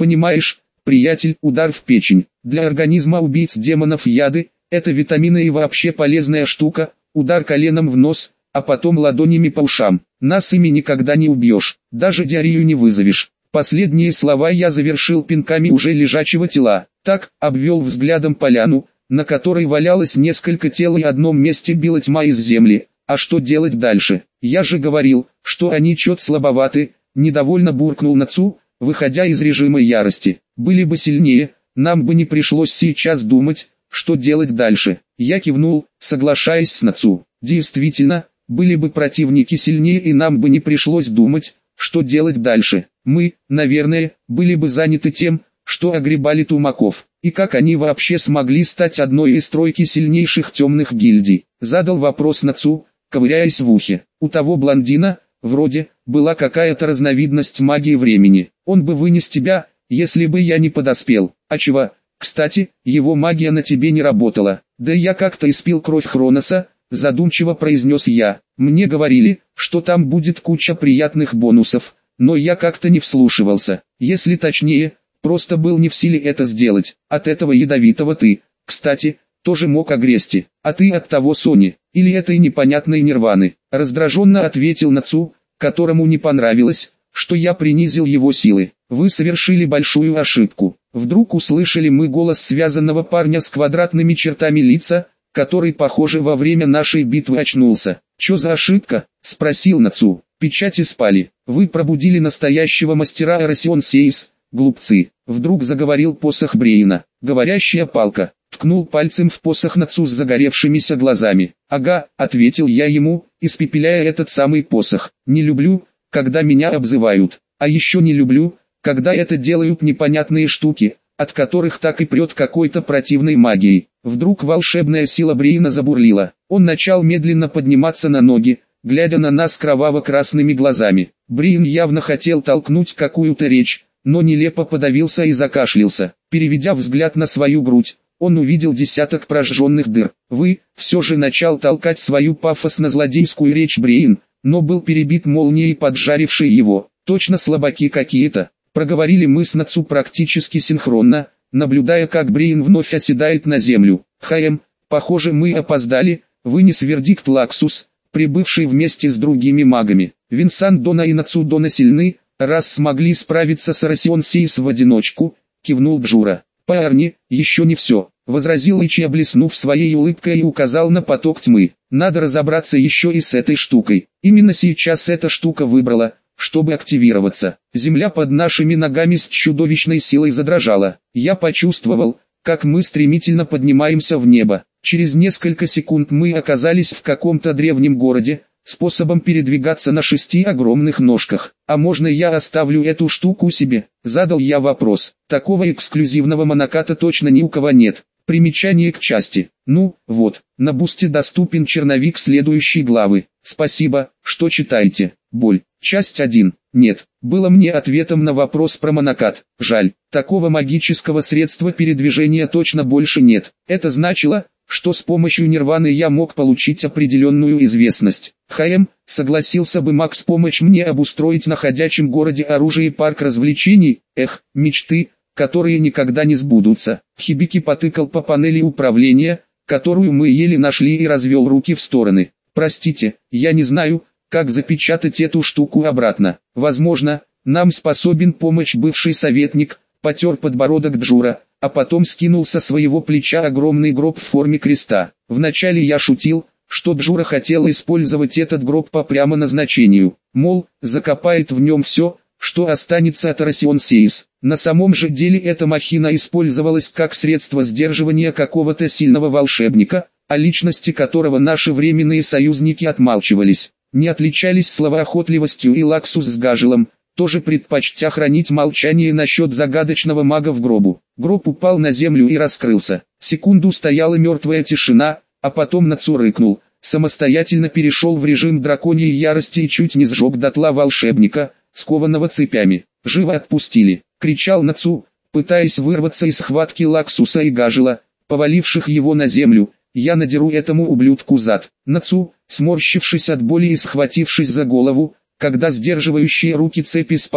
Понимаешь, приятель, удар в печень. Для организма убийц демонов яды – это витамины и вообще полезная штука. Удар коленом в нос, а потом ладонями по ушам. Нас ими никогда не убьешь, даже диарею не вызовешь. Последние слова я завершил пинками уже лежачего тела. Так, обвел взглядом поляну, на которой валялось несколько тел и в одном месте била тьма из земли. А что делать дальше? Я же говорил, что они чё-то слабоваты, недовольно буркнул Нацу, выходя из режима ярости. Были бы сильнее, нам бы не пришлось сейчас думать, что делать дальше. Я кивнул, соглашаясь с Нацу. Действительно, были бы противники сильнее и нам бы не пришлось думать, что делать дальше. Мы, наверное, были бы заняты тем, что огребали тумаков. И как они вообще смогли стать одной из тройки сильнейших темных гильдий? Задал вопрос Нацу, ковыряясь в ухе. У того блондина, вроде, была какая-то разновидность магии времени. Он бы вынес тебя, если бы я не подоспел. А чего? Кстати, его магия на тебе не работала. Да я как-то испил кровь Хроноса, задумчиво произнес я. Мне говорили, что там будет куча приятных бонусов, но я как-то не вслушивался. Если точнее, просто был не в силе это сделать. От этого ядовитого ты, кстати, тоже мог огрести. А ты от того Сони, или этой непонятной Нирваны? Раздраженно ответил Нацу, которому не понравилось, что я принизил его силы. Вы совершили большую ошибку. Вдруг услышали мы голос связанного парня с квадратными чертами лица, который, похоже, во время нашей битвы очнулся. «Чё за ошибка?» – спросил Нацу. «Печати спали. Вы пробудили настоящего мастера Эросион Сейс, глупцы». Вдруг заговорил посох Брейна. «Говорящая палка». Ткнул пальцем в посох Нацу с загоревшимися глазами. «Ага», – ответил я ему, испепеляя этот самый посох. «Не люблю, когда меня обзывают. А еще не люблю, когда это делают непонятные штуки, от которых так и прет какой-то противной магией». Вдруг волшебная сила Брейна забурлила. Он начал медленно подниматься на ноги, глядя на нас кроваво-красными глазами. Брейн явно хотел толкнуть какую-то речь, но нелепо подавился и закашлялся. Переведя взгляд на свою грудь, он увидел десяток прожженных дыр. Все же начал толкать свою пафосно-злодейскую речь Брейн, но был перебит молнией, поджарившей его. Точно слабаки какие-то. Проговорили мы с Нацу практически синхронно, наблюдая, как Брейн вновь оседает на землю. Похоже, мы опоздали, вынес вердикт Лаксус, прибывший вместе с другими магами. Винсан Дона и Нацу Дона сильны, раз смогли справиться с Эросион Сейс в одиночку, кивнул Джура. «Парни, еще не все», — возразил Ичи, блеснув своей улыбкой и указал на поток тьмы. «Надо разобраться еще и с этой штукой. Именно сейчас эта штука выбрала, чтобы активироваться. Земля под нашими ногами с чудовищной силой задрожала. Я почувствовал, как мы стремительно поднимаемся в небо. Через несколько секунд мы оказались в каком-то древнем городе, способом передвигаться на 6 огромных ножках. «А можно я оставлю эту штуку себе?» – задал я вопрос. Такого эксклюзивного моноката точно ни у кого нет. Примечание к части. Ну, вот, на Бусти доступен черновик следующей главы. Спасибо, что читаете. Боль. Часть 1. Нет, было мне ответом на вопрос про монокат. Жаль, такого магического средства передвижения точно больше нет. Это значило, что с помощью Нирваны я мог получить определенную известность. Согласился бы Макс помочь мне обустроить на ходячем городе оружие и парк развлечений? Мечты, которые никогда не сбудутся. Хибики потыкал по панели управления, которую мы еле нашли, и развел руки в стороны. Простите, я не знаю, как запечатать эту штуку обратно. Возможно, нам способен помочь бывший советник, потер подбородок Джура, а потом скинул со своего плеча огромный гроб в форме креста. Вначале я шутил, что Джура хотел использовать этот гроб по прямо назначению, мол, закопает в нем все, что останется от Эросион Сейс. На самом же деле эта махина использовалась как средство сдерживания какого-то сильного волшебника, о личности которого наши временные союзники отмалчивались. Не отличались словоохотливостью и Лаксус с Гажилом, тоже предпочтя хранить молчание насчет загадочного мага в гробу. Гроб упал на землю и раскрылся. Секунду стояла мертвая тишина, а потом Нацу рыкнул, самостоятельно перешел в режим драконьей ярости и чуть не сжег дотла волшебника, скованного цепями. «Живо отпустили!» — кричал Нацу, пытаясь вырваться из схватки Лаксуса и Гажила, поваливших его на землю. «Я надеру этому ублюдку зад!» Нацу, сморщившись от боли и схватившись за голову, когда сдерживающие руки цепи спали,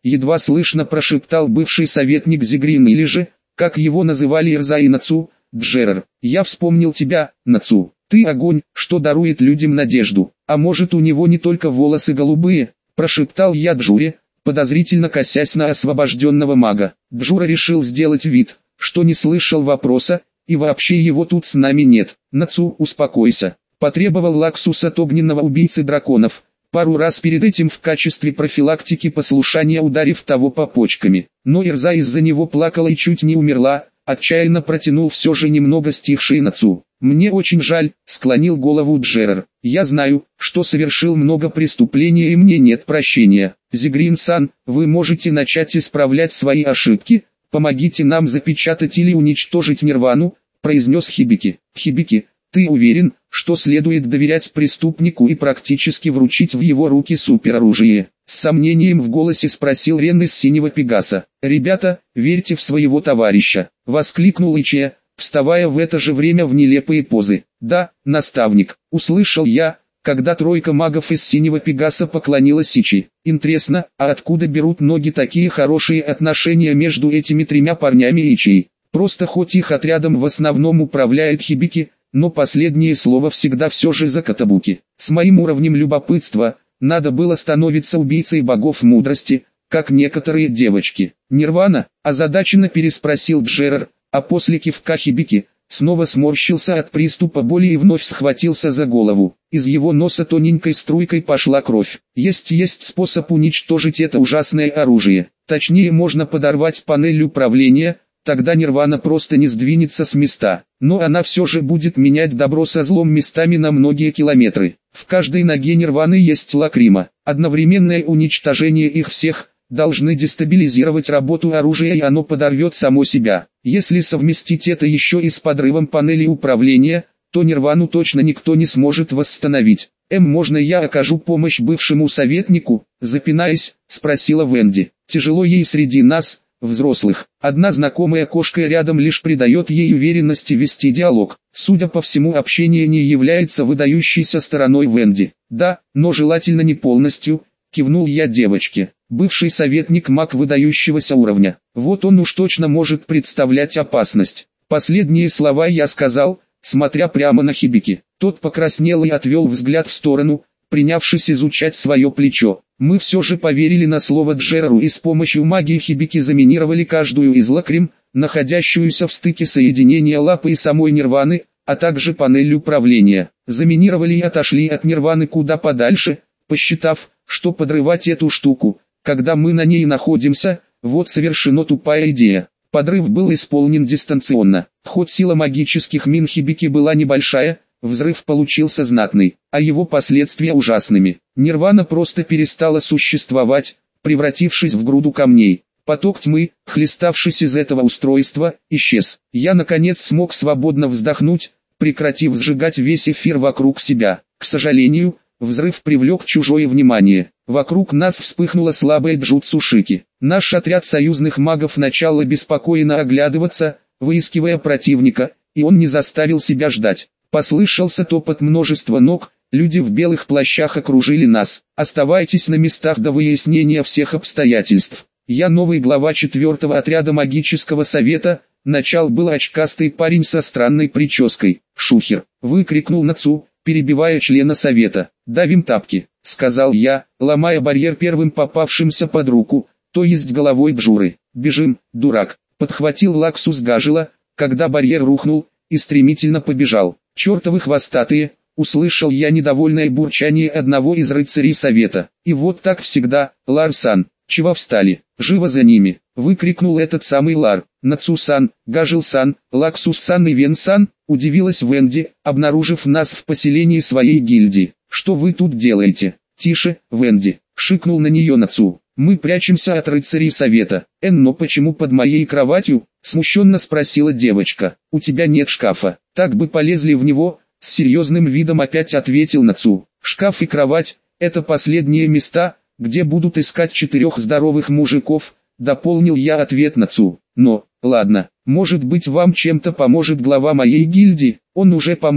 едва слышно прошептал бывший советник Зигрин, или же, как его называли Ирза и Нацу, Джерер. Я вспомнил тебя, Нацу. Ты огонь, что дарует людям надежду. А может, у него не только волосы голубые, прошептал я Джуре, подозрительно косясь на освобожденного мага. Джура решил сделать вид, что не слышал вопроса, и вообще его тут с нами нет. Нацу, успокойся. Потребовал Лаксус от огненного убийцы драконов, пару раз перед этим в качестве профилактики послушания ударив того по почками. Но Ирза из-за него плакала и чуть не умерла, отчаянно протянул все же немного стихший Нацу. «Мне очень жаль», — склонил голову Джерер. «Я знаю, что совершил много преступлений и мне нет прощения. Зигрин-сан, вы можете начать исправлять свои ошибки, помогите нам запечатать или уничтожить Нирвану», — произнес Хибики. «Хибики, ты уверен, что следует доверять преступнику и практически вручить в его руки супероружие?» С сомнением в голосе спросил Рен из Синего Пегаса. «Ребята, верьте в своего товарища», — воскликнул Ичия, вставая в это же время в нелепые позы. «Да, наставник», — услышал я, когда тройка магов из Синего Пегаса поклонилась Ичи. «Интересно, а откуда берут ноги такие хорошие отношения между этими тремя парнями и Ичией? Просто хоть их отрядом в основном управляет Хибики, но последнее слово всегда все же за Катабуки. С моим уровнем любопытства, надо было становиться убийцей богов мудрости, как некоторые девочки». «Нирвана?» – озадаченно переспросил Джерер, а после кивка Хибики, снова сморщился от приступа боли и вновь схватился за голову. Из его носа тоненькой струйкой пошла кровь. Есть способ уничтожить это ужасное оружие. Точнее, можно подорвать панель управления, тогда Нирвана просто не сдвинется с места. Но она все же будет менять добро со злом местами на многие километры. В каждой ноге Нирваны есть лакрима. Одновременное уничтожение их всех должны дестабилизировать работу оружия, и оно подорвет само себя. Если совместить это еще и с подрывом панели управления, то Нирвану точно никто не сможет восстановить. «Можно я окажу помощь бывшему советнику?» – запинаясь, спросила Венди. «Тяжело ей среди нас, взрослых. Одна знакомая кошка рядом лишь придает ей уверенности вести диалог. Судя по всему, общение не является выдающейся стороной Венди. Да, но желательно не полностью», – кивнул я девочке. «Бывший советник маг выдающегося уровня. Вот он уж точно может представлять опасность». Последние слова я сказал, смотря прямо на Хибики. Тот покраснел и отвел взгляд в сторону, принявшись изучать свое плечо. Мы все же поверили на слово Джереру и с помощью магии Хибики заминировали каждую из лакрим, находящуюся в стыке соединения лапы и самой Нирваны, а также панель управления. Заминировали и отошли от Нирваны куда подальше, посчитав, что подрывать эту штуку, когда мы на ней находимся, вот совершенно тупая идея. Подрыв был исполнен дистанционно. Хоть сила магических мин Хибики была небольшая, взрыв получился знатный, а его последствия ужасными. Нирвана просто перестала существовать, превратившись в груду камней. Поток тьмы, хлеставшись из этого устройства, исчез. Я наконец смог свободно вздохнуть, прекратив сжигать весь эфир вокруг себя. К сожалению, взрыв привлек чужое внимание. Вокруг нас вспыхнула слабая джутсу Шики. Наш отряд союзных магов начал беспокойно оглядываться, выискивая противника, и он не заставил себя ждать. Послышался топот множества ног, люди в белых плащах окружили нас. «Оставайтесь на местах до выяснения всех обстоятельств». Я новый глава 4-го отряда магического совета, начал был очкастый парень со странной прической. «Шухер!» — выкрикнул Нацу, перебивая члена совета. «Давим тапки», — сказал я, ломая барьер первым попавшимся под руку, то есть головой Джуры. «Бежим, дурак», — подхватил Лаксус Гажила, когда барьер рухнул, и стремительно побежал. «Чертовы хвостатые!» — услышал я недовольное бурчание одного из рыцарей совета. «И вот так всегда, Лар-сан, чего встали? Живо за ними!» — выкрикнул этот самый Лар. «Нацу-сан, Гажил-сан, Лаксус-сан и Вен-сан!» — удивилась Венди, обнаружив нас в поселении своей гильдии. «Что вы тут делаете?» «Тише, Венди!» — шикнул на нее Нацу. «Мы прячемся от рыцарей совета». «Но почему под моей кроватью?» — смущенно спросила девочка. «У тебя нет шкафа. Так бы полезли в него», — с серьезным видом опять ответил Нацу. «Шкаф и кровать — это последние места, где будут искать 4 здоровых мужиков», — дополнил я ответ Нацу. «Но, ладно, может быть вам чем-то поможет глава моей гильдии». «Он уже помог»,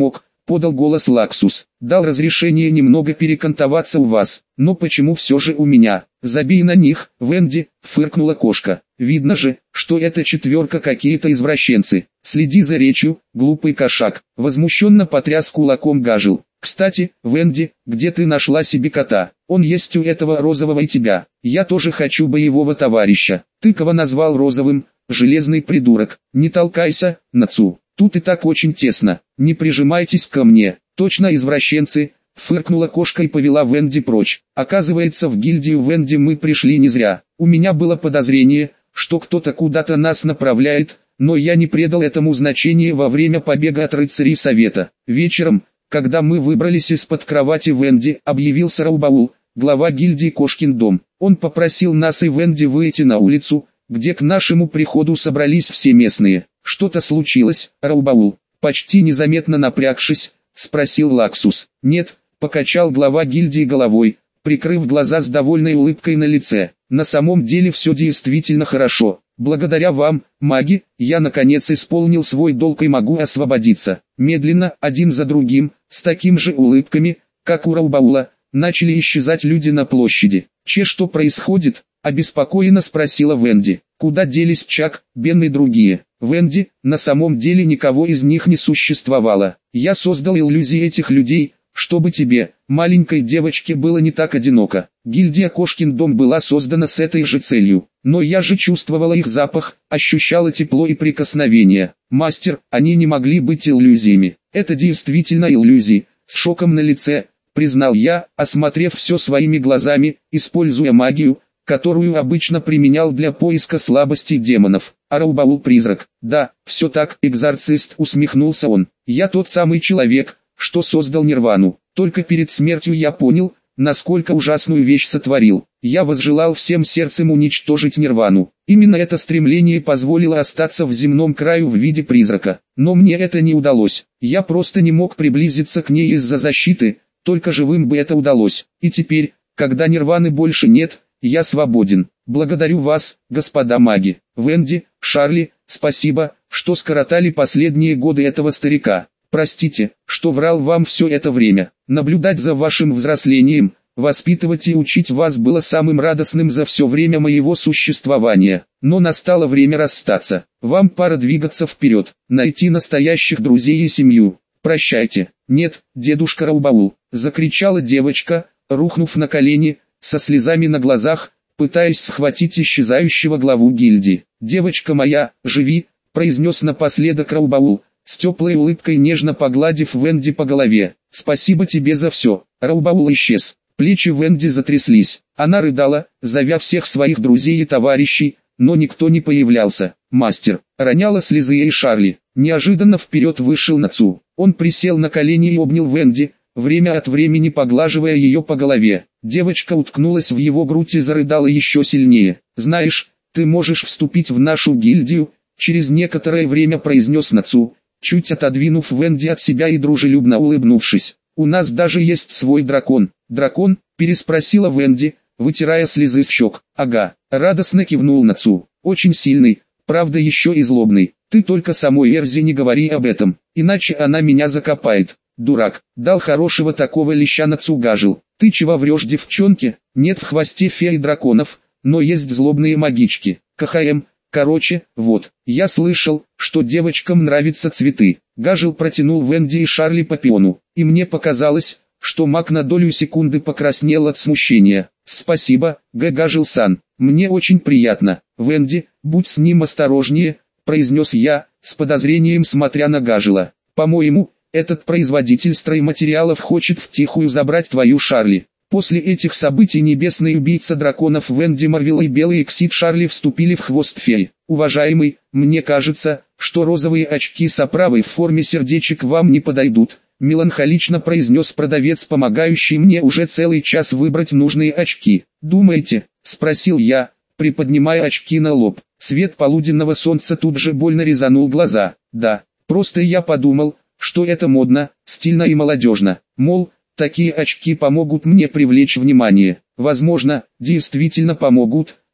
подал голос Лаксус. Дал разрешение немного перекантоваться у вас, но почему все же у меня? Забей на них, Венди, фыркнула кошка. Видно же, что эта четверка какие-то извращенцы. Следи за речью, глупый кошак. Возмущенно потряс кулаком Гажил. Кстати, Венди, где ты нашла себе кота? Он есть у этого розового и тебя. Я тоже хочу боевого товарища. Ты кого назвал розовым? Железный придурок. Не толкайся, Нацу. Тут и так очень тесно. Не прижимайтесь ко мне. Точно извращенцы. Фыркнула кошка и повела Венди прочь. Оказывается, в гильдию Венди мы пришли не зря. У меня было подозрение, что кто-то куда-то нас направляет, но я не придал этому значения во время побега от рыцарей совета. Вечером, когда мы выбрались из-под кровати Венди, объявился Раубаул, глава гильдии Кошкин дом. Он попросил нас и Венди выйти на улицу, где к нашему приходу собрались все местные. Что-то случилось, Раубаул? Почти незаметно напрягшись, спросил Лаксус. Нет, покачал глава гильдии головой, прикрыв глаза с довольной улыбкой на лице. На самом деле все действительно хорошо. Благодаря вам, маги, я наконец исполнил свой долг и могу освободиться. Медленно, один за другим, с такими же улыбками, как у Раубаула, начали исчезать люди на площади. Что происходит? Обеспокоенно спросила Венди. Куда делись Чак, Бен и другие? Венди, на самом деле никого из них не существовало. Я создал иллюзии этих людей, чтобы тебе, маленькой девочке, было не так одиноко. Гильдия Кошкин дом была создана с этой же целью. Но я же чувствовала их запах, ощущала тепло и прикосновение. Мастер, они не могли быть иллюзиями. Это действительно иллюзии. С шоком на лице, признал я, осмотрев все своими глазами, используя магию, которую обычно применял для поиска слабостей демонов. А Раубаул призрак. Да, все так, экзорцист, усмехнулся он. Я тот самый человек, что создал Нирвану. Только перед смертью я понял, насколько ужасную вещь сотворил. Я возжелал всем сердцем уничтожить Нирвану. Именно это стремление позволило остаться в земном краю в виде призрака. Но мне это не удалось. Я просто не мог приблизиться к ней из-за защиты, только живым бы это удалось. И теперь, когда Нирваны больше нет, я свободен. Благодарю вас, господа маги. Венди, Шарли, спасибо, что скоротали последние годы этого старика. Простите, что врал вам все это время. Наблюдать за вашим взрослением, воспитывать и учить вас было самым радостным за все время моего существования. Но настало время расстаться. Вам пора двигаться вперед, найти настоящих друзей и семью. Прощайте. Нет, дедушка Раубаул, закричала девочка, рухнув на колени, со слезами на глазах, пытаясь схватить исчезающего главу гильдии. «Девочка моя, живи», произнес напоследок Раубаул, с теплой улыбкой нежно погладив Венди по голове. «Спасибо тебе за все». Раубаул исчез. Плечи Венди затряслись. Она рыдала, зовя всех своих друзей и товарищей, но никто не появлялся. Мастер, роняла слезы и Шарли. Неожиданно вперед вышел Нацу. Он присел на колени и обнял Венди, время от времени поглаживая ее по голове. Девочка уткнулась в его грудь и зарыдала еще сильнее. «Знаешь, ты можешь вступить в нашу гильдию», через некоторое время произнес Нацу, чуть отодвинув Венди от себя и дружелюбно улыбнувшись. «У нас даже есть свой дракон». «Дракон?» – переспросила Венди, вытирая слезы с щек. «Ага», – радостно кивнул Нацу. «Очень сильный, правда еще и злобный. Ты только самой Эрзе не говори об этом, иначе она меня закопает». «Дурак, дал хорошего такого леща Нацу Гажил. Ты чего врешь, девчонке? Нет в хвосте феи драконов, но есть злобные магички. КХМ». Короче, вот, я слышал, что девочкам нравятся цветы. Гажил протянул Венди и Шарли по пиону, и мне показалось, что маг на долю секунды покраснел от смущения. «Спасибо, Гажил-сан, мне очень приятно. Венди, будь с ним осторожнее», произнес я, с подозрением смотря на Гажила. «По-моему, этот производитель стройматериалов хочет втихую забрать твою Шарли». После этих событий небесный убийца драконов Венди Марвел и белый Эксид Шарли вступили в хвост феи. «Уважаемый, мне кажется, что розовые очки с оправой в форме сердечек вам не подойдут», меланхолично произнес продавец, помогающий мне уже целый час выбрать нужные очки. «Думаете?» – спросил я, приподнимая очки на лоб. Свет полуденного солнца тут же больно резанул глаза. «Да, просто я подумал, что это модно, стильно и молодежно. Мол, такие очки помогут мне привлечь внимание. Возможно, действительно помогут,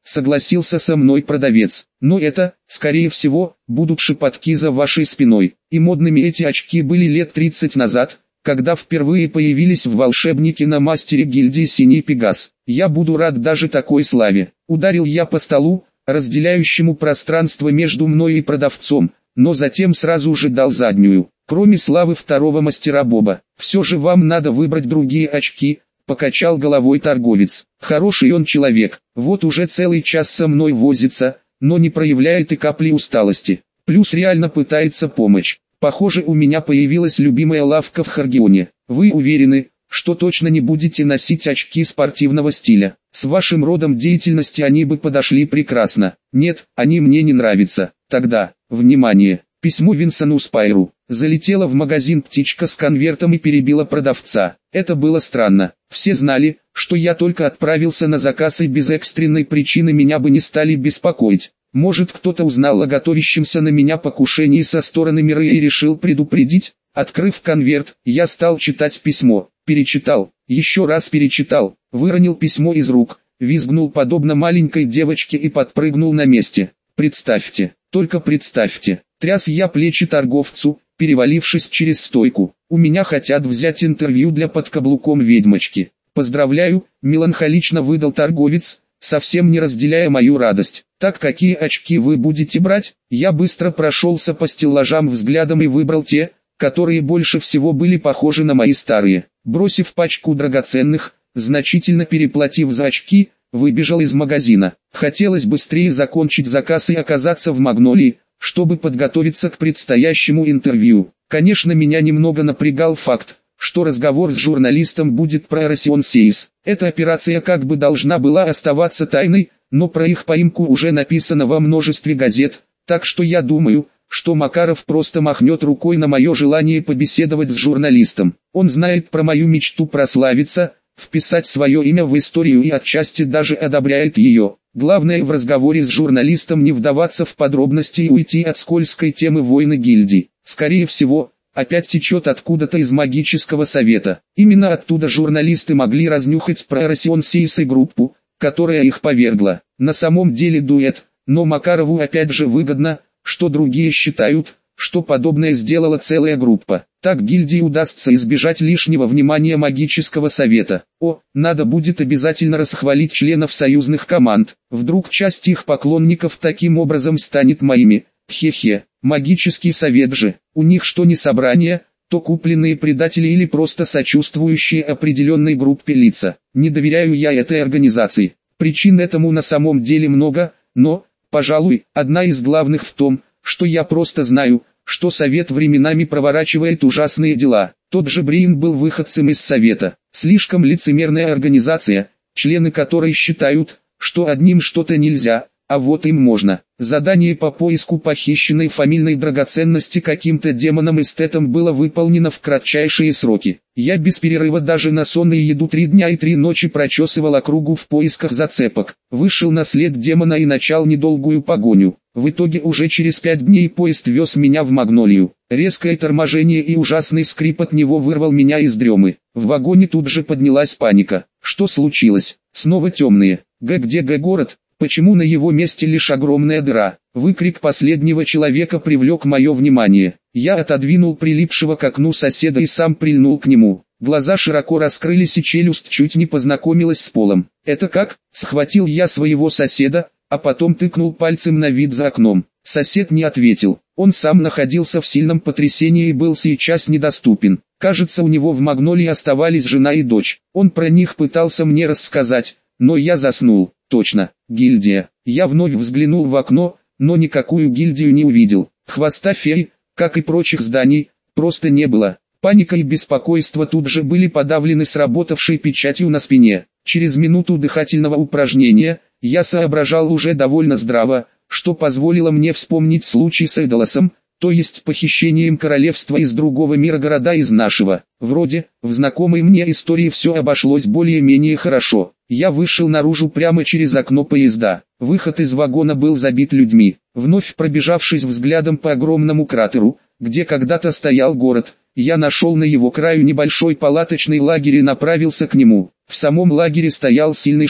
согласился со мной продавец. Но это, скорее всего, будут шепотки за вашей спиной. И модными эти очки были лет 30 назад, когда впервые появились в волшебнике на мастере гильдии Синий Пегас. Я буду рад даже такой славе. Ударил я по столу, разделяющему пространство между мной и продавцом, но затем сразу же дал заднюю. Кроме славы второго мастера Боба, все же вам надо выбрать другие очки, покачал головой торговец. Хороший он человек, вот уже целый час со мной возится, но не проявляет и капли усталости. Плюс реально пытается помочь. Похоже, у меня появилась любимая лавка в Харгионе. Вы уверены, что точно не будете носить очки спортивного стиля? С вашим родом деятельности они бы подошли прекрасно. Нет, они мне не нравятся. Тогда, внимание, письмо Винсону Спайру. Залетела в магазин птичка с конвертом и перебила продавца. Это было странно. Все знали, что я только отправился на заказ и без экстренной причины меня бы не стали беспокоить. Может, кто-то узнал о готовящемся на меня покушении со стороны мира и решил предупредить? Открыв конверт, я стал читать письмо. Перечитал, еще раз перечитал, выронил письмо из рук, визгнул подобно маленькой девочке и подпрыгнул на месте. Представьте, только представьте, тряс я плечи торговцу, перевалившись через стойку. У меня хотят взять интервью для под каблуком ведьмочки. Поздравляю, меланхолично выдал торговец, совсем не разделяя мою радость. Так, какие очки вы будете брать? Я быстро прошелся по стеллажам взглядом и выбрал те, которые больше всего были похожи на мои старые. Бросив пачку драгоценных, значительно переплатив за очки, выбежал из магазина. Хотелось быстрее закончить заказ и оказаться в Магнолии, чтобы подготовиться к предстоящему интервью. Конечно, меня немного напрягал факт, что разговор с журналистом будет про Эросион Сейс. Эта операция как бы должна была оставаться тайной, но про их поимку уже написано во множестве газет, так что я думаю, что Макаров просто махнет рукой на мое желание побеседовать с журналистом. Он знает про мою мечту прославиться, вписать свое имя в историю и отчасти даже одобряет ее. Главное в разговоре с журналистом не вдаваться в подробности и уйти от скользкой темы войны гильдий. Скорее всего, опять течет откуда-то из магического совета. Именно оттуда журналисты могли разнюхать про Эросион Сейс и группу, которая их повергла. На самом деле дуэт, но Макарову опять же выгодно, что другие считают, что подобное сделала целая группа. Так гильдии удастся избежать лишнего внимания магического совета. Надо будет обязательно расхвалить членов союзных команд. Вдруг часть их поклонников таким образом станет моими. Хе-хе, магический совет же, у них что не собрание, то купленные предатели или просто сочувствующие определенной группе лица. Не доверяю я этой организации. Причин этому на самом деле много, но, пожалуй, одна из главных в том, что я просто знаю, что совет временами проворачивает ужасные дела. Тот же Брейн был выходцем из совета. Слишком лицемерная организация, члены которой считают, что одним что-то нельзя, а вот им можно. Задание по поиску похищенной фамильной драгоценности каким-то демоном-эстетом было выполнено в кратчайшие сроки. Я без перерыва даже на сон и еду 3 дня и 3 ночи прочесывал округу в поисках зацепок. Вышел на след демона и начал недолгую погоню. В итоге уже через 5 дней поезд вез меня в Магнолию. Резкое торможение и ужасный скрип от него вырвал меня из дремы. В вагоне тут же поднялась паника. Что случилось? Снова темные. Где город? Почему на его месте лишь огромная дыра? Выкрик последнего человека привлек мое внимание. Я отодвинул прилипшего к окну соседа и сам прильнул к нему. Глаза широко раскрылись и челюсть чуть не познакомилась с полом. «Это как?» — схватил я своего соседа, а потом тыкнул пальцем на вид за окном. Сосед не ответил. Он сам находился в сильном потрясении и был сейчас недоступен. Кажется, у него в Магнолии оставались жена и дочь. Он про них пытался мне рассказать, но я заснул. Точно, гильдия. Я вновь взглянул в окно, но никакую гильдию не увидел. Хвоста феи, как и прочих зданий, просто не было. Паника и беспокойство тут же были подавлены сработавшей печатью на спине. Через минуту дыхательного упражнения, я соображал уже довольно здраво, что позволило мне вспомнить случай с Эдолосом, то есть похищением королевства из другого мира города из нашего. Вроде, в знакомой мне истории все обошлось более-менее хорошо. Я вышел наружу прямо через окно поезда. Выход из вагона был забит людьми. Вновь пробежавшись взглядом по огромному кратеру, где когда-то стоял город, я нашел на его краю небольшой палаточный лагерь и направился к нему. В самом лагере стоял сильный шум.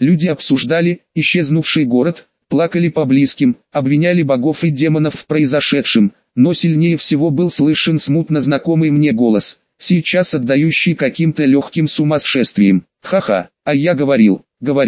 Люди обсуждали исчезнувший город, плакали по близким, обвиняли богов и демонов в произошедшем, но сильнее всего был слышен смутно знакомый мне голос, сейчас отдающий каким-то легким сумасшествием. Ха-ха, а я говорил,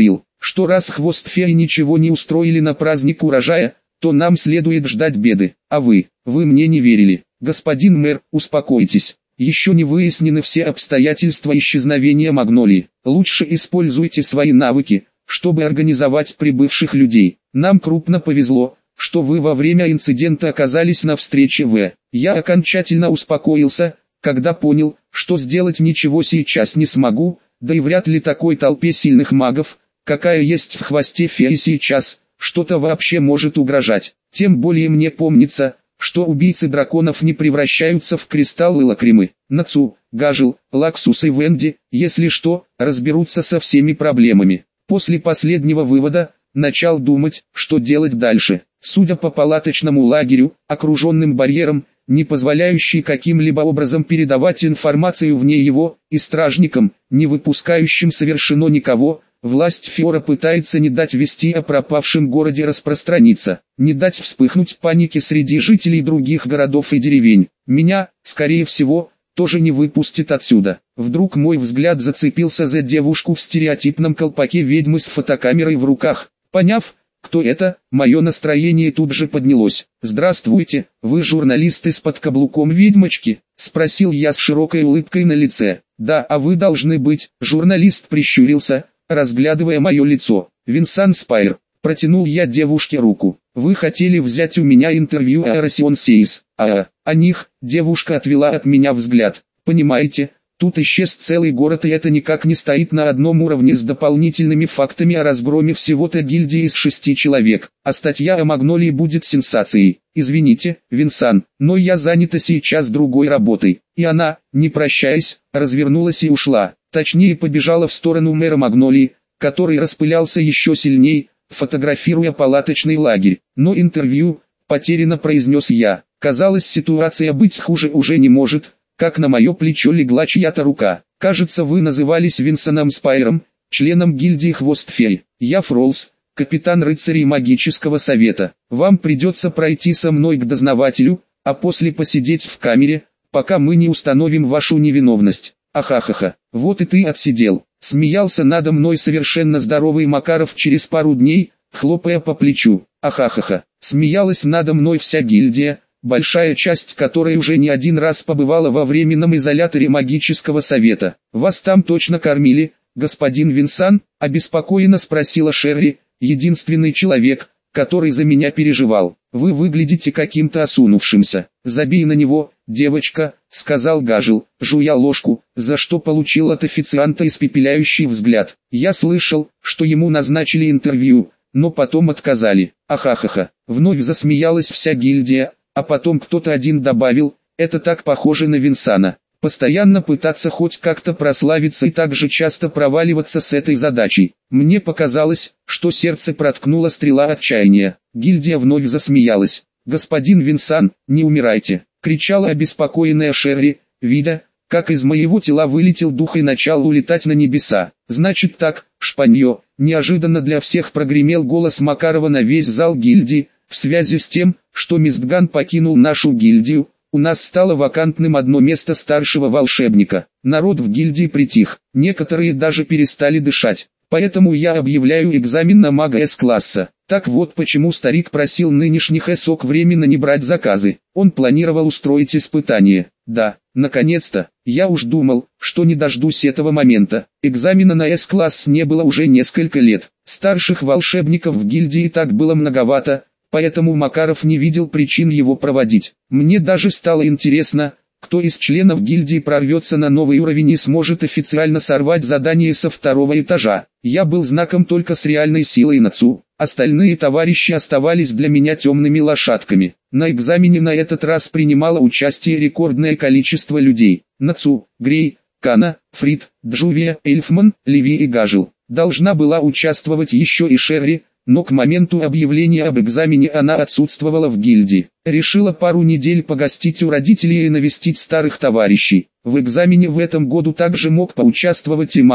что раз хвост феи ничего не устроили на праздник урожая, то нам следует ждать беды. А вы мне не верили. Господин мэр, успокойтесь. Еще не выяснены все обстоятельства исчезновения Магнолии. Лучше используйте свои навыки, чтобы организовать прибывших людей. Нам крупно повезло, что вы во время инцидента оказались на встрече в. Я окончательно успокоился, когда понял, что сделать ничего сейчас не смогу, да и вряд ли такой толпе сильных магов, какая есть в хвосте феи сейчас, что-то вообще может угрожать. Тем более мне помнится, что убийцы драконов не превращаются в кристаллы лакримы. Нацу, Гажил, Лаксус и Венди, если что, разберутся со всеми проблемами. После последнего вывода, начал думать, что делать дальше. Судя по палаточному лагерю, окруженным барьером, не позволяющий каким-либо образом передавать информацию вне его, и стражникам, не выпускающим совершенно никого, власть Фиора пытается не дать вести о пропавшем городе распространиться, не дать вспыхнуть панике среди жителей других городов и деревень. Меня, скорее всего, тоже не выпустит отсюда. Вдруг мой взгляд зацепился за девушку в стереотипном колпаке ведьмы с фотокамерой в руках. Поняв, кто это, мое настроение тут же поднялось. «Здравствуйте, вы журналист из-под каблуком ведьмочки?» — спросил я с широкой улыбкой на лице. «Да, а вы должны быть». Журналист прищурился, разглядывая мое лицо. «Винсан Спайр», — протянул я девушке руку. «Вы хотели взять у меня интервью о Росион Сейс, о них», — девушка отвела от меня взгляд. «Понимаете, тут исчез целый город, и это никак не стоит на одном уровне с дополнительными фактами о разгроме всего-то гильдии из 6 человек, а статья о Магнолии будет сенсацией. Извините, Винсан, но я занята сейчас другой работой». И она, не прощаясь, развернулась и ушла. Точнее, побежала в сторону мэра Магнолии, который распылялся еще сильней, фотографируя палаточный лагерь. «Но интервью», — потерянно произнес я. Казалось, ситуация быть хуже уже не может, как на мое плечо легла чья-то рука. «Кажется, вы назывались Винсаном Спайром, членом гильдии Хвост Феи. Я Фролс, капитан рыцарей магического совета. Вам придется пройти со мной к дознавателю, а после посидеть в камере, пока мы не установим вашу невиновность». «Ахахаха, вот и ты отсидел», — смеялся надо мной совершенно здоровый Макаров через пару дней, хлопая по плечу. «Ахахаха, смеялась надо мной вся гильдия, большая часть которой уже не один раз побывала во временном изоляторе магического совета. Вас там точно кормили, господин Винсан?» — обеспокоенно спросила Шерри, единственный человек, который за меня переживал. «Вы выглядите каким-то осунувшимся». «Забей на него, девочка», — сказал Гажил, жуя ложку, за что получил от официанта испепеляющий взгляд. Я слышал, что ему назначили интервью, но потом отказали. «Ахахаха», вновь засмеялась вся гильдия, а потом кто-то один добавил: «Это так похоже на Винсана. Постоянно пытаться хоть как-то прославиться и так же часто проваливаться с этой задачей». Мне показалось, что сердце проткнула стрела отчаяния. Гильдия вновь засмеялась. «Господин Винсан, не умирайте!» — кричала обеспокоенная Шерри, видя, как из моего тела вылетел дух и начал улетать на небеса. «Значит так, шпанье!» — неожиданно для всех прогремел голос Макарова на весь зал гильдии. «В связи с тем, что Мистган покинул нашу гильдию, у нас стало вакантным одно место старшего волшебника». Народ в гильдии притих, некоторые даже перестали дышать. «Поэтому я объявляю экзамен на мага С-класса». Так вот почему старик просил нынешних эсок временно не брать заказы. Он планировал устроить испытание. Да, наконец-то, я уж думал, что не дождусь этого момента. Экзамена на С-класс не было уже несколько лет. Старших волшебников в гильдии так было многовато, поэтому Макаров не видел причин его проводить. Мне даже стало интересно, кто из членов гильдии прорвется на новый уровень и сможет официально сорвать задание со 2-го этажа. Я был знаком только с реальной силой Нацу, остальные товарищи оставались для меня темными лошадками. На экзамене на этот раз принимало участие рекордное количество людей. Нацу, Грей, Кана, Фрид, Джувия, Эльфман, Леви и Гажил. Должна была участвовать еще и Шерри, но к моменту объявления об экзамене она отсутствовала в гильдии. Решила пару недель погостить у родителей и навестить старых товарищей. В экзамене в этом году также мог поучаствовать и Макс,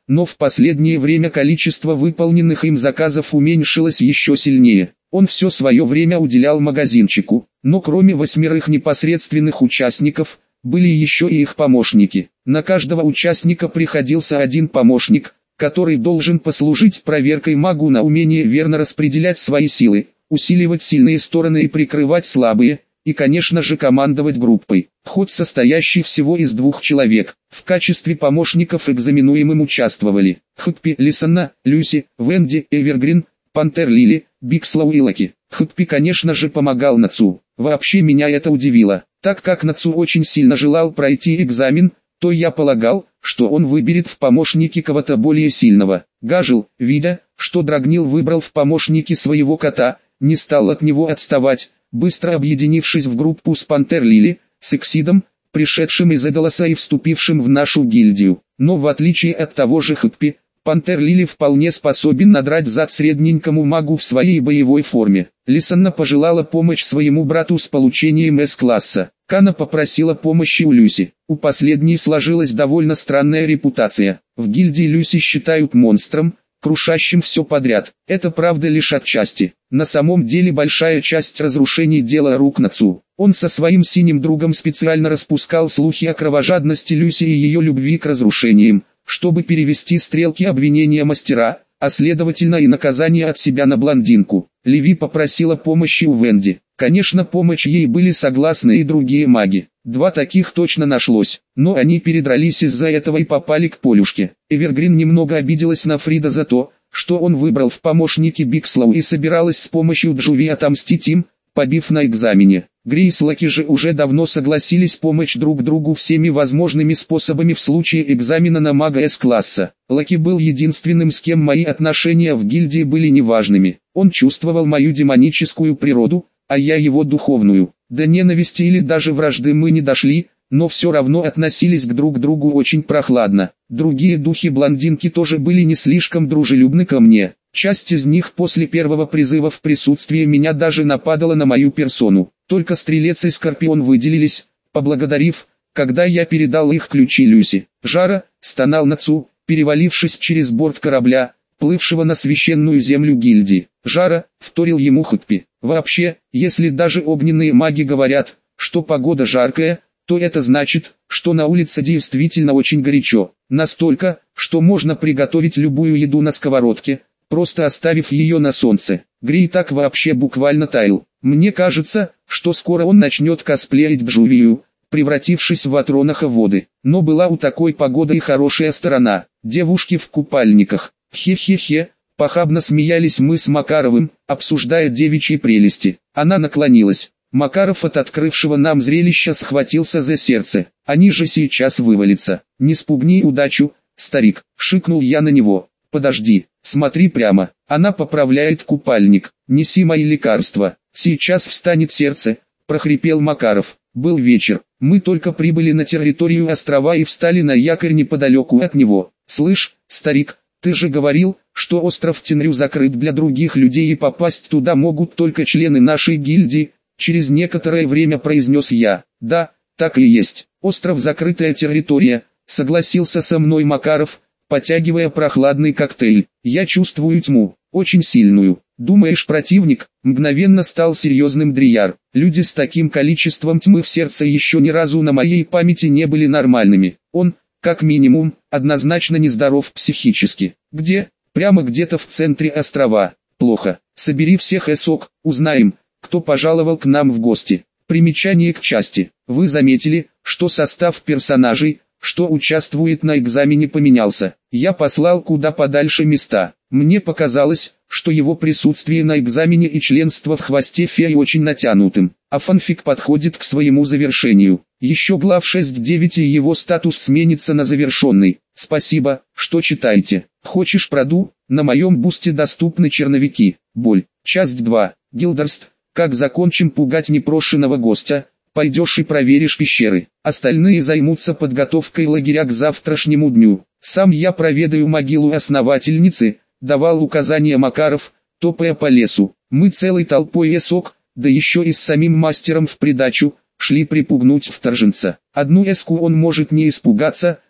но в последнее время количество выполненных им заказов уменьшилось еще сильнее. Он все свое время уделял магазинчику, но кроме 8 непосредственных участников, были еще и их помощники. На каждого участника приходился один помощник, который должен послужить проверкой магу на умение верно распределять свои силы, усиливать сильные стороны и прикрывать слабые, и конечно же командовать группой, хоть состоящей всего из 2 человек. В качестве помощников экзаменуемым участвовали Хуппи, Лисанна, Люси, Венди, Эвергрин, Пантер Лили, Бикслоу и Лаки. Хуппи конечно же помогал Нацу. Вообще меня это удивило, так как Нацу очень сильно желал пройти экзамен, то я полагал, что он выберет в помощники кого-то более сильного. Гажил, видя, что Драгнил выбрал в помощники своего кота, не стал от него отставать, быстро объединившись в группу с Пантер Лили, с Эксидом, пришедшим из Эдолоса и вступившим в нашу гильдию. Но в отличие от того же Хуппи, Пантер Лили вполне способен надрать зад средненькому магу в своей боевой форме. Лисанна пожелала помочь своему брату с получением С-класса. Кана попросила помощи у Люси. У последней сложилась довольно странная репутация. В гильдии Люси считают монстром, крушащим все подряд. Это правда лишь отчасти. На самом деле большая часть разрушений дело рук Нацу. Он со своим синим другом специально распускал слухи о кровожадности Люси и ее любви к разрушениям, чтобы перевести стрелки обвинения мастера, а следовательно и наказание от себя на блондинку. Леви попросила помощи у Венди. Конечно, помочь ей были согласны и другие маги. 2 таких точно нашлось, но они передрались из-за этого и попали к Полюшке. Эвергрин немного обиделась на Фрида за то, что он выбрал в помощники Бикслоу и собиралась с помощью Джуви отомстить им, побив на экзамене. Гри и Лаки же уже давно согласились помочь друг другу всеми возможными способами в случае экзамена на мага С-класса. Лаки был единственным, с кем мои отношения в гильдии были неважными. Он чувствовал мою демоническую природу, а я его духовную. До ненависти или даже вражды мы не дошли, но все равно относились друг к другу очень прохладно. Другие духи-блондинки тоже были не слишком дружелюбны ко мне. Часть из них после первого призыва в присутствии меня даже нападала на мою персону. Только Стрелец и Скорпион выделились, поблагодарив, когда я передал их ключи Люси. Жара стонал Нацу, перевалившись через борт корабля, плывшего на священную землю гильдии. Жара вторил ему Хуппи. Вообще, если даже огненные маги говорят, что погода жаркая, то это значит, что на улице действительно очень горячо. Настолько, что можно приготовить любую еду на сковородке, просто оставив ее на солнце. Грей так вообще буквально таял. Мне кажется, что скоро он начнет косплеить Джувию, превратившись в Атронаха воды. Но была у такой погоды и хорошая сторона. Девушки в купальниках. Хе-хе-хе, похабно смеялись мы с Макаровым, обсуждая девичьи прелести. Она наклонилась. Макаров от открывшего нам зрелища схватился за сердце. Они же сейчас вывалятся. Не спугни удачу, старик, шикнул я на него. Подожди, смотри прямо. Она поправляет купальник. Неси мои лекарства. Сейчас встанет сердце, прохрипел Макаров. Был вечер. Мы только прибыли на территорию острова и встали на якорь неподалеку от него. Слышь, старик, ты же говорил, что остров Тенрю закрыт для других людей и попасть туда могут только члены нашей гильдии, через некоторое время произнес я. Да, так и есть. Остров закрытая территория, согласился со мной Макаров, потягивая прохладный коктейль. Я чувствую тьму, очень сильную. Думаешь, противник? Мгновенно стал серьезным Дрияр. Люди с таким количеством тьмы в сердце еще ни разу на моей памяти не были нормальными. Он, как минимум, однозначно нездоров психически. Где? Прямо где-то в центре острова. Плохо. Собери всех эсок, узнаем, кто пожаловал к нам в гости. Примечание к части. Вы заметили, что состав персонажей, что участвует на экзамене, поменялся. Я послал куда подальше места. Мне показалось, что его присутствие на экзамене и членство в хвосте феи очень натянутым, а фанфик подходит к своему завершению. Еще глав 6-9 и его статус сменится на завершенный. Спасибо, что читаете. Хочешь проду? На моем бусте доступны черновики. Боль. Часть 2. Гилдерст. Как закончим пугать непрошенного гостя, пойдешь и проверишь пещеры. Остальные займутся подготовкой лагеря к завтрашнему дню. Сам я проведаю могилу основательницы, давал указания Макаров, топая по лесу. Мы целой толпой эсок, да еще и с самим мастером в придачу, шли припугнуть вторженца. Одну эску он может не испугаться,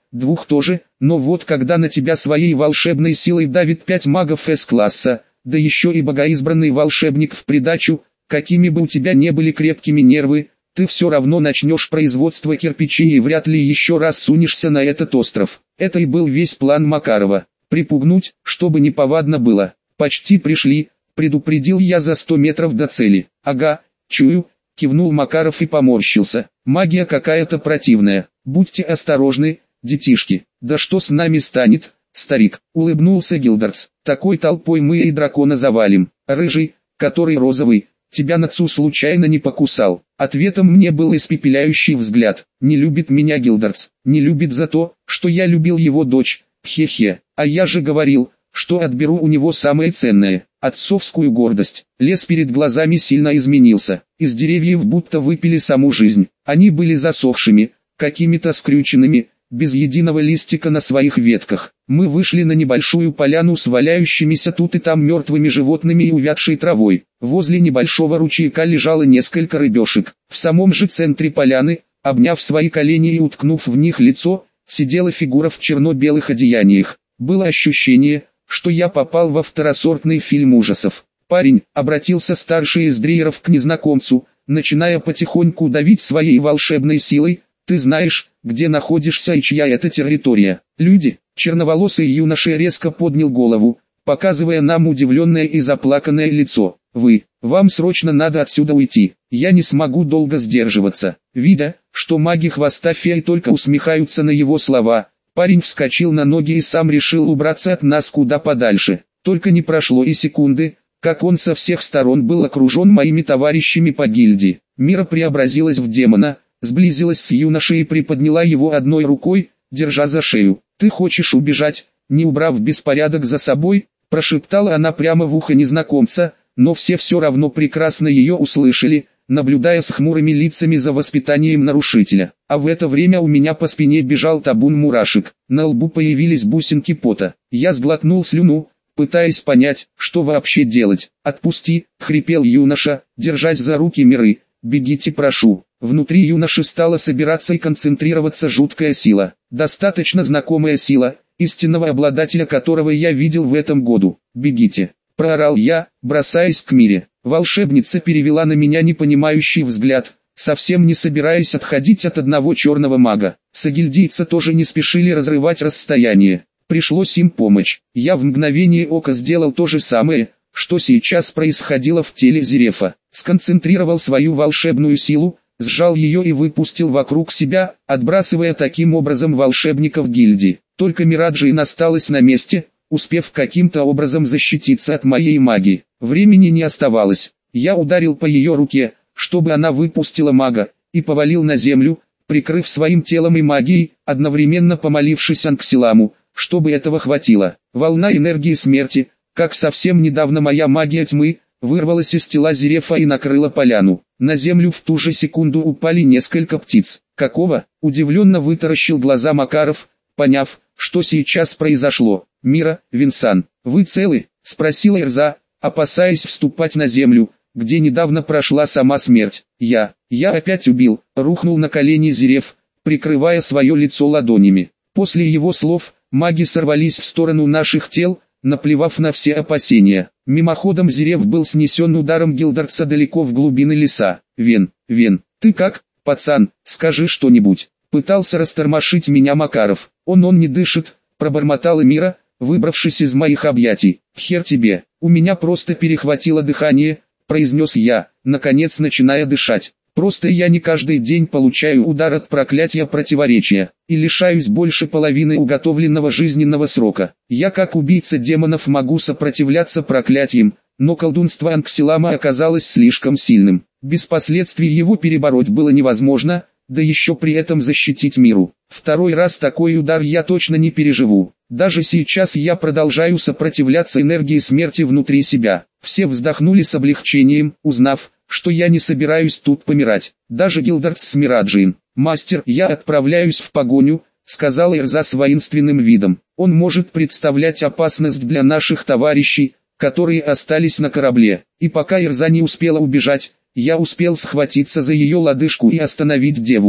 двух тоже, но вот когда на тебя своей волшебной силой давит 5 магов С-класса, да еще и богоизбранный волшебник в придачу, какими бы у тебя не были крепкими нервы, ты все равно начнешь производство кирпичей и вряд ли еще раз сунешься на этот остров. Это и был весь план Макарова. Припугнуть, чтобы неповадно было. Почти пришли, предупредил я за 100 метров до цели. Ага, чую, кивнул Макаров и поморщился. Магия какая-то противная. Будьте осторожны, детишки. Да что с нами станет, старик, улыбнулся Гилдерс. Такой толпой мы и дракона завалим. Рыжий, который розовый, тебя Нацу случайно не покусал? Ответом мне был испепеляющий взгляд. Не любит меня Гилдерс, не любит за то, что я любил его дочь. Хе-хе, а я же говорил, что отберу у него самое ценное, отцовскую гордость. Лес перед глазами сильно изменился, из деревьев будто выпили саму жизнь. Они были засохшими, какими-то скрюченными, без единого листика на своих ветках. Мы вышли на небольшую поляну с валяющимися тут и там мертвыми животными и увядшей травой. Возле небольшого ручейка лежало несколько рыбешек. В самом же центре поляны, обняв свои колени и уткнув в них лицо, сидела фигура в черно-белых одеяниях. Было ощущение, что я попал во второсортный фильм ужасов. «Парень», — обратился старший из дриеров к незнакомцу, начиная потихоньку давить своей волшебной силой, «ты знаешь, где находишься и чья это территория?» «Люди», — черноволосый юноша резко поднял голову, показывая нам удивленное и заплаканное лицо. «Вам срочно надо отсюда уйти, я не смогу долго сдерживаться». Видя, что маги хвоста феи только усмехаются на его слова, парень вскочил на ноги и сам решил убраться от нас куда подальше. Только не прошло и секунды, как он со всех сторон был окружен моими товарищами по гильдии. Мира преобразилась в демона, сблизилась с юношей и приподняла его одной рукой, держа за шею. «Ты хочешь убежать, не убрав беспорядок за собой?» – прошептала она прямо в ухо незнакомца, но все равно прекрасно ее услышали, наблюдая с хмурыми лицами за воспитанием нарушителя. А в это время у меня по спине бежал табун мурашек, на лбу появились бусинки пота. Я сглотнул слюну, пытаясь понять, что вообще делать. «Отпусти», — хрипел юноша, держась за руки Миры, «бегите, прошу». Внутри юноши стала собираться и концентрироваться жуткая сила, достаточно знакомая сила, истинного обладателя которого я видел в этом году. «Бегите», — проорал я, бросаясь к Мире. Волшебница перевела на меня непонимающий взгляд, совсем не собираясь отходить от одного черного мага. Сагильдийцы тоже не спешили разрывать расстояние. Пришлось им помочь. Я в мгновение ока сделал то же самое, что сейчас происходило в теле Зерефа. Сконцентрировал свою волшебную силу, сжал ее и выпустил вокруг себя, отбрасывая таким образом волшебников гильдии. Только Мираджин осталась на месте, успев каким-то образом защититься от моей магии. Времени не оставалось. Я ударил по ее руке, чтобы она выпустила мага, и повалил на землю, прикрыв своим телом и магией, одновременно помолившись Анксиламу, чтобы этого хватило. Волна энергии смерти, как совсем недавно моя магия тьмы, вырвалась из тела Зерефа и накрыла поляну. На землю в ту же секунду упали несколько птиц. «Какого?» – удивленно вытаращил глаза Макаров, поняв, что сейчас произошло. «Мира, Винсан, вы целы?» – спросила Эрза, опасаясь вступать на землю, где недавно прошла сама смерть. Я опять убил», – рухнул на колени Зереф, прикрывая свое лицо ладонями. После его слов, маги сорвались в сторону наших тел, наплевав на все опасения. Мимоходом Зереф был снесен ударом Гилдерца далеко в глубины леса. Вен, ты как, пацан, скажи что-нибудь?» Пытался растормошить меня Макаров. Он не дышит», – пробормотала Мира, выбравшись из моих объятий. «Хер тебе, у меня просто перехватило дыхание», – произнес я, наконец начиная дышать. «Просто я не каждый день получаю удар от проклятия противоречия, и лишаюсь больше половины уготовленного жизненного срока. Я как убийца демонов могу сопротивляться проклятиям, но колдунство Анксилама оказалось слишком сильным. Без последствий его перебороть было невозможно, да еще при этом защитить Миру. Второй раз такой удар я точно не переживу. Даже сейчас я продолжаю сопротивляться энергии смерти внутри себя». Все вздохнули с облегчением, узнав, что я не собираюсь тут помирать. Даже Гилдерс с Мираджин. «Мастер, я отправляюсь в погоню», — сказал Эрза с воинственным видом. «Он может представлять опасность для наших товарищей, которые остались на корабле». И пока Эрза не успела убежать, я успел схватиться за ее лодыжку и остановить девушку.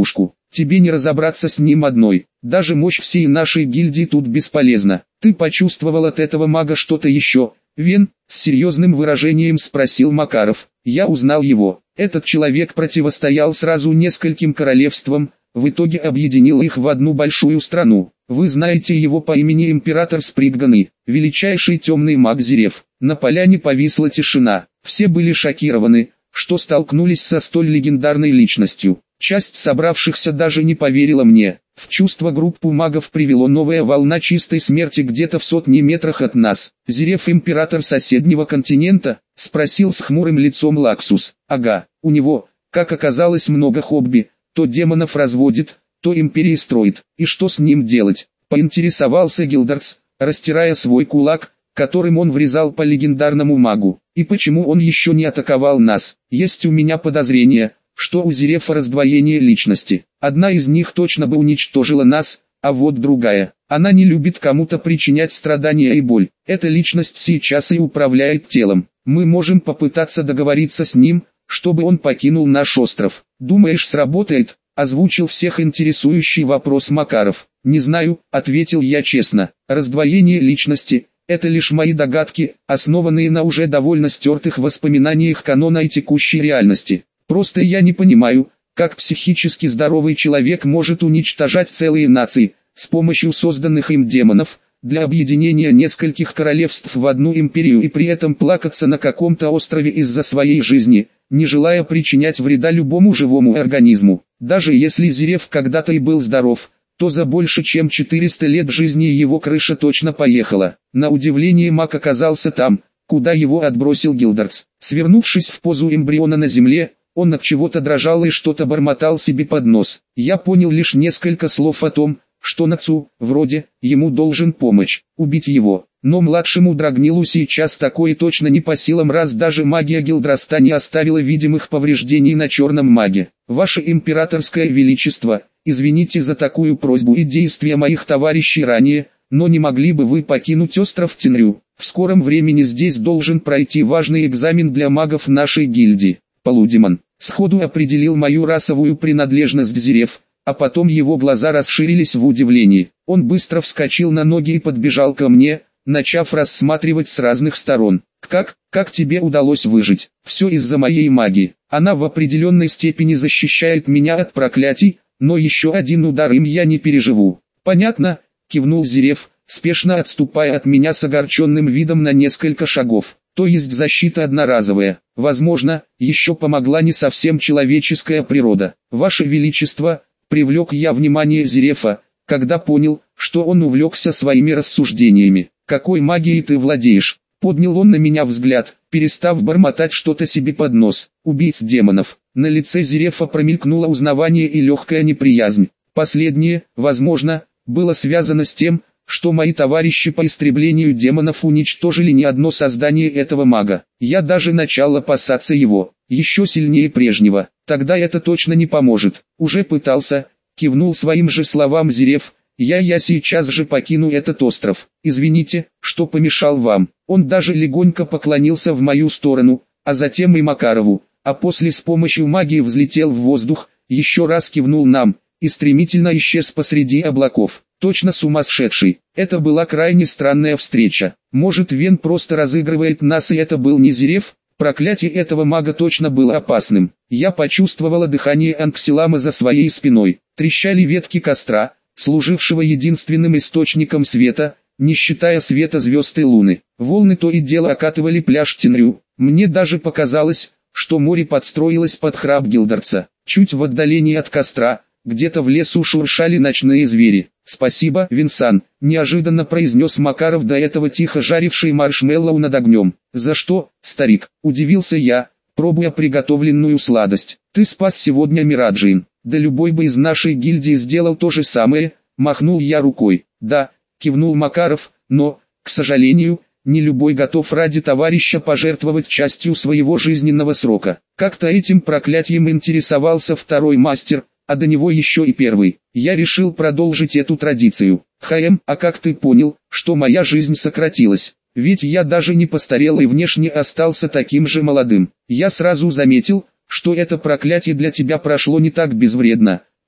тебе не разобраться с ним одной. Даже мощь всей нашей гильдии тут бесполезна. Ты почувствовал от этого мага что-то еще, Вен? С серьезным выражением спросил Макаров. Я узнал его. Этот человек противостоял сразу нескольким королевствам, в итоге объединил их в одну большую страну. Вы знаете его по имени Император Спритганы, величайший темный маг Зерев. На поляне повисла тишина. Все были шокированы, что столкнулись со столь легендарной личностью. Часть собравшихся даже не поверила мне. В чувство группу магов привело новая волна чистой смерти где-то в сотне метрах от нас. Зерев император соседнего континента? Спросил с хмурым лицом Лаксус. Ага, у него, как оказалось, много хобби. То демонов разводит, то империи строит. И что с ним делать? Поинтересовался Гилдардс, растирая свой кулак, которым он врезал по легендарному магу. И почему он еще не атаковал нас? Есть у меня подозрение, что у Зерефа раздвоение личности. Одна из них точно бы уничтожила нас, а вот другая. Она не любит кому-то причинять страдания и боль. Эта личность сейчас и управляет телом. Мы можем попытаться договориться с ним, чтобы он покинул наш остров. Думаешь, сработает? Озвучил всех интересующий вопрос Макаров. Не знаю, ответил я честно. Раздвоение личности – это лишь мои догадки, основанные на уже довольно стертых воспоминаниях канона и текущей реальности. Просто я не понимаю, как психически здоровый человек может уничтожать целые нации, с помощью созданных им демонов, для объединения нескольких королевств в одну империю и при этом плакаться на каком-то острове из-за своей жизни, не желая причинять вреда любому живому организму. Даже если Зерев когда-то и был здоров, то за больше чем 400 лет жизни его крыша точно поехала. На удивление маг оказался там, куда его отбросил Гилдардс. Свернувшись в позу эмбриона на земле, он от чего-то дрожал и что-то бормотал себе под нос. Я понял лишь несколько слов о том, что Нацу, вроде, ему должен помочь, убить его. Но младшему Драгнилу сейчас такое точно не по силам, раз даже магия Гилдраста не оставила видимых повреждений на черном маге. Ваше императорское величество, извините за такую просьбу и действия моих товарищей ранее, но не могли бы вы покинуть остров Тенрю? В скором времени здесь должен пройти важный экзамен для магов нашей гильдии. Полудемон сходу определил мою расовую принадлежность Зерев, а потом его глаза расширились в удивлении. Он быстро вскочил на ноги и подбежал ко мне, начав рассматривать с разных сторон. Как тебе удалось выжить? Все из-за моей магии. Она в определенной степени защищает меня от проклятий, но еще один удар им я не переживу. Понятно, кивнул Зерев, спешно отступая от меня с огорченным видом на несколько шагов. То есть защита одноразовая. Возможно, еще помогла не совсем человеческая природа. Ваше Величество, привлек я внимание Зерефа, когда понял, что он увлекся своими рассуждениями. Какой магией ты владеешь? Поднял он на меня взгляд, перестав бормотать что-то себе под нос. Убийц демонов. На лице Зерефа промелькнуло узнавание и легкая неприязнь. Последнее, возможно, было связано с тем, что мои товарищи по истреблению демонов уничтожили не одно создание этого мага. Я даже начал опасаться его, еще сильнее прежнего. Тогда это точно не поможет. Уже пытался, кивнул своим же словам Зерев. Я сейчас же покину этот остров. Извините, что помешал вам. Он даже легонько поклонился в мою сторону, а затем и Макарову, а после с помощью магии взлетел в воздух, еще раз кивнул нам и стремительно исчез посреди облаков. Точно сумасшедший. Это была крайне странная встреча. Может, Вен просто разыгрывает нас, и это был не Зерев? Проклятие этого мага точно было опасным. Я почувствовала дыхание Анксилама за своей спиной. Трещали ветки костра, служившего единственным источником света, не считая света звезд и луны. Волны то и дело окатывали пляж Тенрю. Мне даже показалось, что море подстроилось под храп Гилдардса. Чуть в отдалении от костра, где-то в лесу шуршали ночные звери. «Спасибо, Винсан», – неожиданно произнес Макаров, до этого тихо жаривший маршмеллоу над огнем. «За что, старик?» – удивился я, пробуя приготовленную сладость. «Ты спас сегодня Мираджин. Да любой бы из нашей гильдии сделал то же самое», – махнул я рукой. «Да», – кивнул Макаров, – «но, к сожалению, не любой готов ради товарища пожертвовать частью своего жизненного срока». Как-то этим проклятием интересовался второй мастер, а до него еще и первый. Я решил продолжить эту традицию. А как ты понял, что моя жизнь сократилась? Ведь я даже не постарел и внешне остался таким же молодым. Я сразу заметил, что это проклятие для тебя прошло не так безвредно,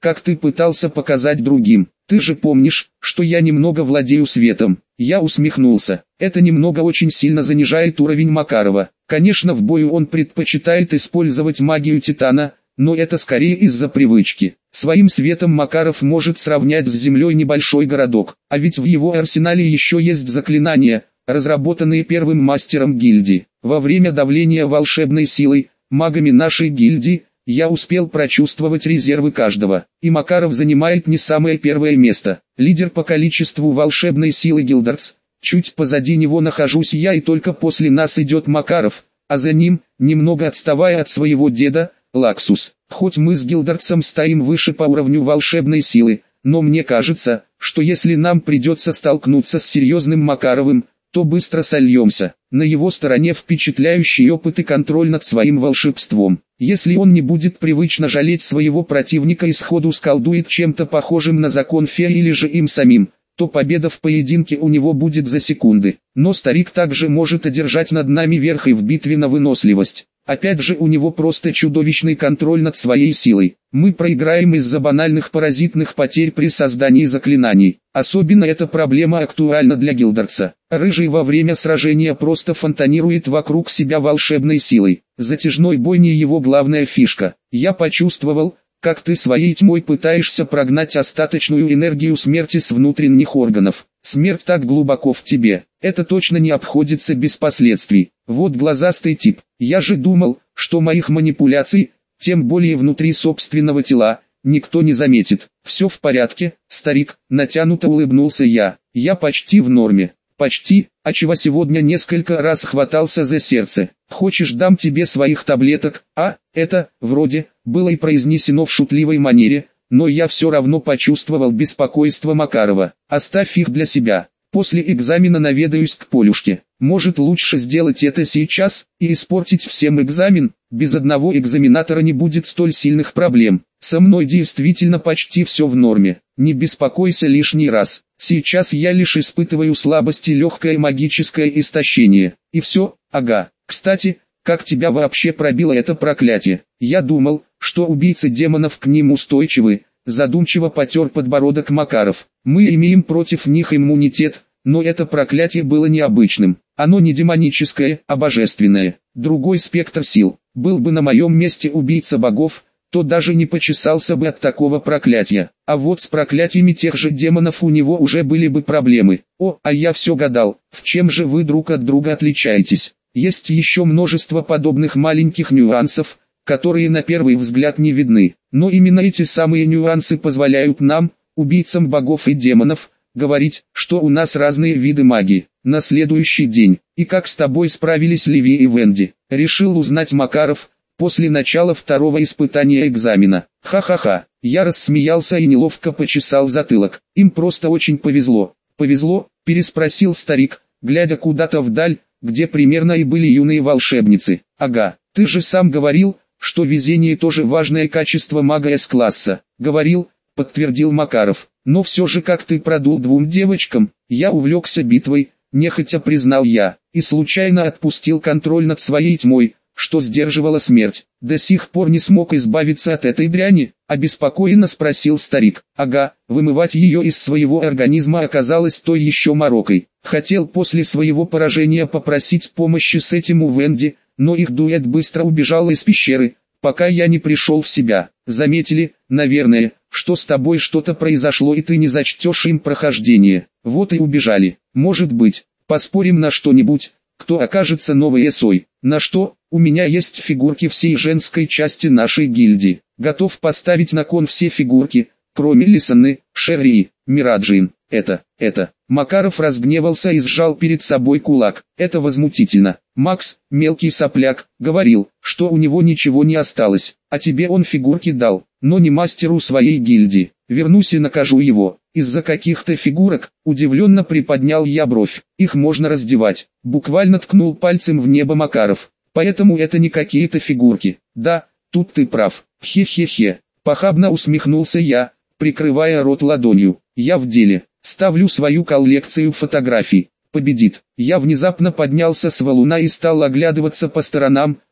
как ты пытался показать другим. Ты же помнишь, что я немного владею светом. Я усмехнулся. Это немного очень сильно занижает уровень Макарова. Конечно, в бою он предпочитает использовать магию Титана, но это скорее из-за привычки. Своим светом Макаров может сравнять с землей небольшой городок, а ведь в его арсенале еще есть заклинания, разработанные первым мастером гильдии. Во время давления волшебной силой, магами нашей гильдии, я успел прочувствовать резервы каждого, и Макаров занимает не самое первое место. Лидер по количеству волшебной силы Гилдардс, чуть позади него нахожусь я, и только после нас идет Макаров, а за ним, немного отставая от своего деда, Лаксус. Хоть мы с Гилдардсом стоим выше по уровню волшебной силы, но мне кажется, что если нам придется столкнуться с серьезным Макаровым, то быстро сольемся. На его стороне впечатляющий опыт и контроль над своим волшебством. Если он не будет привычно жалеть своего противника и сходу сколдует чем-то похожим на закон Фея или же им самим, то победа в поединке у него будет за секунды. Но старик также может одержать над нами верх и в битве на выносливость. Опять же, у него просто чудовищный контроль над своей силой. Мы проиграем из-за банальных паразитных потерь при создании заклинаний. Особенно эта проблема актуальна для Гилдардса. Рыжий во время сражения просто фонтанирует вокруг себя волшебной силой. Затяжной бой не его главная фишка. Я почувствовал, как ты своей тьмой пытаешься прогнать остаточную энергию смерти с внутренних органов. Смерть так глубоко в тебе, это точно не обходится без последствий. Вот глазастый тип. Я же думал, что моих манипуляций, тем более внутри собственного тела, никто не заметит. Все в порядке, старик, натянуто улыбнулся я. Я почти в норме. Почти, а чего сегодня несколько раз хватался за сердце. Хочешь, дам тебе своих таблеток? А, это, вроде, было и произнесено в шутливой манере, но я все равно почувствовал беспокойство Макарова. Оставь их для себя. После экзамена наведаюсь к Полюшке. Может, лучше сделать это сейчас и испортить всем экзамен? Без одного экзаменатора не будет столь сильных проблем. Со мной действительно почти все в норме. Не беспокойся лишний раз. Сейчас я лишь испытываю слабость и легкое магическое истощение. И все, ага. Кстати, как тебя вообще пробило это проклятие? Я думал, что убийцы демонов к ним устойчивы. Задумчиво потер подбородок Макаров. Мы имеем против них иммунитет, но это проклятие было необычным. Оно не демоническое, а божественное. Другой спектр сил. Был бы на моем месте убийца богов, то даже не почесался бы от такого проклятия. А вот с проклятиями тех же демонов у него уже были бы проблемы. О, а я все гадал, в чем же вы друг от друга отличаетесь? Есть еще множество подобных маленьких нюансов, которые на первый взгляд не видны. Но именно эти самые нюансы позволяют нам, убийцам богов и демонов, говорить, что у нас разные виды магии. На следующий день, и как с тобой справились Леви и Венди, решил узнать Макаров, после начала второго испытания экзамена. Ха-ха-ха, я рассмеялся и неловко почесал затылок. Им просто очень повезло. Повезло, переспросил старик, глядя куда-то вдаль, где примерно и были юные волшебницы. Ага, ты же сам говорил, что везение тоже важное качество мага С-класса. Говорил, подтвердил Макаров. Но все же как ты продул двум девочкам, я увлекся битвой, нехотя признал я, и случайно отпустил контроль над своей тьмой, что сдерживала смерть. До сих пор не смог избавиться от этой дряни, обеспокоенно спросил старик. Ага, вымывать ее из своего организма оказалось той еще морокой. Хотел после своего поражения попросить помощи с этим у Венди, но их дуэт быстро убежал из пещеры, пока я не пришел в себя. Заметили, наверное, что с тобой что-то произошло и ты не зачтешь им прохождение. Вот и убежали. Может быть, поспорим на что-нибудь, кто окажется новой эсой. На что? У меня есть фигурки всей женской части нашей гильдии. Готов поставить на кон все фигурки, кроме Лисаны, Шерри, Мираджин. Это. Макаров разгневался и сжал перед собой кулак. Это возмутительно. Макс, мелкий сопляк, говорил, что у него ничего не осталось, а тебе он фигурки дал, но не мастеру своей гильдии. Вернусь и накажу его. Из-за каких-то фигурок, удивленно приподнял я бровь. Их можно раздевать. Буквально ткнул пальцем в небо Макаров. Поэтому это не какие-то фигурки. Да, тут ты прав. Хе-хе-хе. Похабно усмехнулся я, прикрывая рот ладонью. Я в деле. Ставлю свою коллекцию фотографий. Победит. Я внезапно поднялся с валуна и стал оглядываться по сторонам,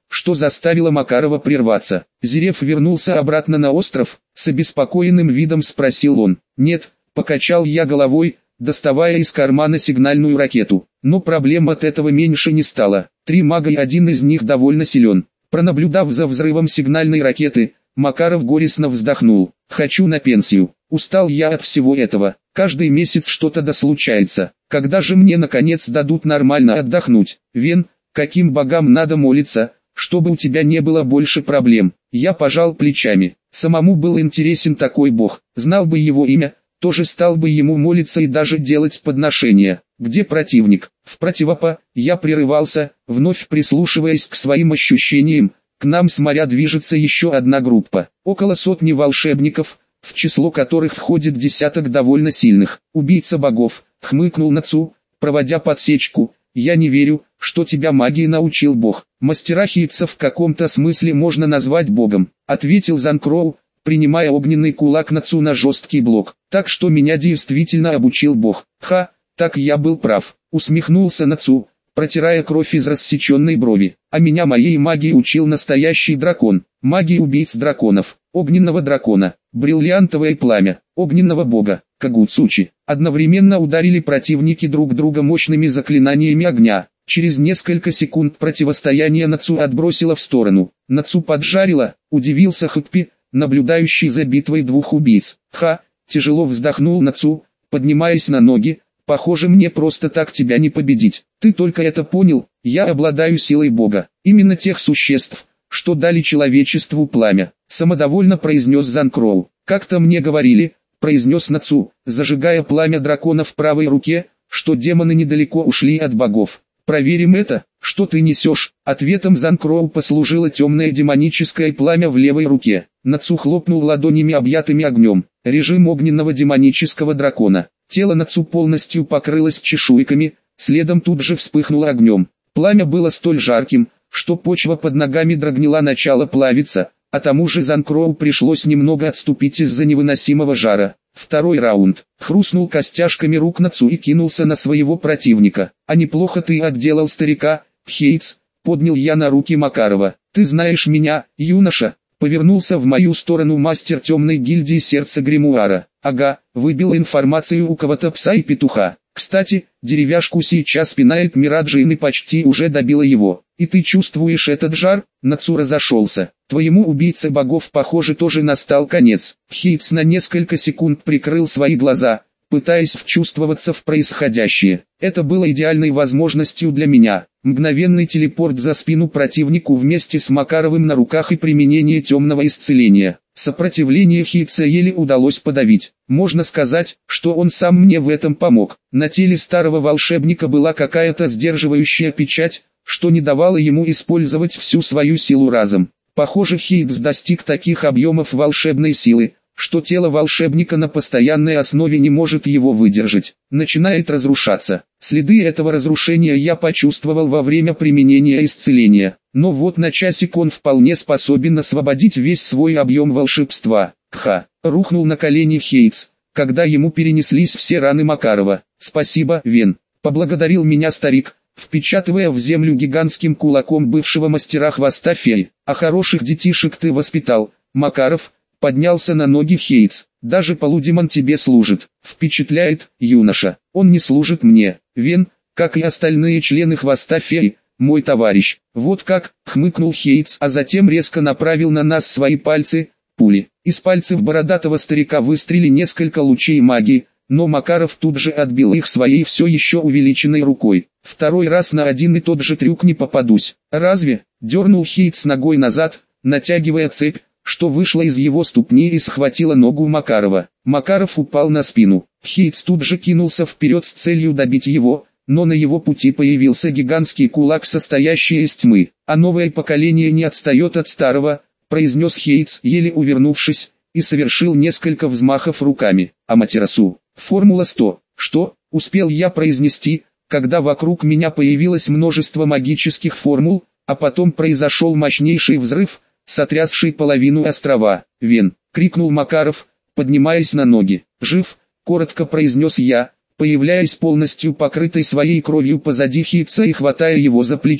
что заставило Макарова прерваться. Зверев вернулся обратно на остров, с обеспокоенным видом спросил он. «Нет», — покачал я головой, доставая из кармана сигнальную ракету. Но проблем от этого меньше не стало. 3 мага и один из них довольно силен. Пронаблюдав за взрывом сигнальной ракеты, Макаров горестно вздохнул. «Хочу на пенсию. Устал я от всего этого. Каждый месяц что-то да случается. Когда же мне наконец дадут нормально отдохнуть? Вен, каким богам надо молиться, чтобы у тебя не было больше проблем?» Я пожал плечами. Самому был интересен такой бог. Знал бы его имя, тоже стал бы ему молиться и даже делать подношения. «Где противник?» В противопа, я прерывался, вновь прислушиваясь к своим ощущениям. К нам с моря движется еще одна группа. Около сотни волшебников, в число которых входит десяток довольно сильных. «Убийца богов», — хмыкнул Нацу, проводя подсечку. «Я не верю, что тебя магии научил бог. Мастера хитца в каком-то смысле можно назвать богом», — ответил Занкроу, принимая огненный кулак Нацу на жесткий блок. «Так что меня действительно обучил бог». «Ха, так я был прав», — усмехнулся Нацу, протирая кровь из рассеченной брови. «А меня моей магии учил настоящий дракон. Магии убийц драконов, огненного дракона, бриллиантовое пламя, огненного бога, Кагуцучи». Одновременно ударили противники друг друга мощными заклинаниями огня. Через несколько секунд противостояние Нацу отбросило в сторону. Нацу поджарило, удивился Хэкпи, наблюдающий за битвой двух убийц. «Ха!» — тяжело вздохнул Нацу, поднимаясь на ноги. «Похоже, мне просто так тебя не победить. Ты только это понял, я обладаю силой бога, именно тех существ, что дали человечеству пламя», — самодовольно произнес Занкроу. «Как-то мне говорили», — произнес Нацу, зажигая пламя дракона в правой руке, «что демоны недалеко ушли от богов. Проверим это». «Что ты несешь?» Ответом Занкроу послужило темное демоническое пламя в левой руке. Нацу хлопнул ладонями, объятыми огнем. Режим огненного демонического дракона. Тело Нацу полностью покрылось чешуйками, следом тут же вспыхнуло огнем. Пламя было столь жарким, что почва под ногами дрогнела, начало плавиться, а тому же Занкроу пришлось немного отступить из-за невыносимого жара. Второй раунд. Хрустнул костяшками рук Нацу и кинулся на своего противника. «А неплохо ты отделал старика, Хейтс», — поднял я на руки Макарова. «Ты знаешь меня, юноша?» — повернулся в мою сторону мастер темной гильдии сердца гримуара. «Ага, выбил информацию у кого-то пса и петуха. Кстати, деревяшку сейчас пинает Мираджин и почти уже добила его. И ты чувствуешь этот жар?» Нацу разошелся. «Твоему убийце богов, похоже, тоже настал конец». Хейтс на несколько секунд прикрыл свои глаза, пытаясь вчувствоваться в происходящее. Это было идеальной возможностью для меня. Мгновенный телепорт за спину противнику вместе с Макаровым на руках и применение темного исцеления. Сопротивление Хейтса еле удалось подавить. Можно сказать, что он сам мне в этом помог. На теле старого волшебника была какая-то сдерживающая печать, что не давало ему использовать всю свою силу разом. Похоже, Хейтс достиг таких объемов волшебной силы, что тело волшебника на постоянной основе не может его выдержать, начинает разрушаться. Следы этого разрушения я почувствовал во время применения исцеления, но вот на часик он вполне способен освободить весь свой объем волшебства. «Кха!» — рухнул на колени Хейтс, когда ему перенеслись все раны Макарова. «Спасибо, Вен!» — поблагодарил меня старик, впечатывая в землю гигантским кулаком бывшего мастера хвоста феи. «А хороших детишек ты воспитал, Макаров!» Поднялся на ноги Хейтс. «Даже полудемон тебе служит». «Впечатляет, юноша». «Он не служит мне, Вен, как и остальные члены хвоста феи, мой товарищ». «Вот как», — хмыкнул Хейтс, а затем резко направил на нас свои пальцы, пули. Из пальцев бородатого старика выстрелили несколько лучей магии, но Макаров тут же отбил их своей все еще увеличенной рукой. «Второй раз на один и тот же трюк не попадусь». «Разве?» — дернул Хейтс ногой назад, натягивая цепь, что вышло из его ступни и схватило ногу Макарова. Макаров упал на спину. Хейтс тут же кинулся вперед с целью добить его, но на его пути появился гигантский кулак, состоящий из тьмы. «А новое поколение не отстает от старого», — произнес Хейтс, еле увернувшись, и совершил несколько взмахов руками. «Аматерасу. Формула 100. Что?» — успел я произнести, когда вокруг меня появилось множество магических формул, а потом произошел мощнейший взрыв, сотрясший половину острова. «Вен!» — крикнул Макаров, поднимаясь на ноги. «Жив!» — коротко произнес я, появляясь полностью покрытой своей кровью позади Хейтса и хватая его за плечо,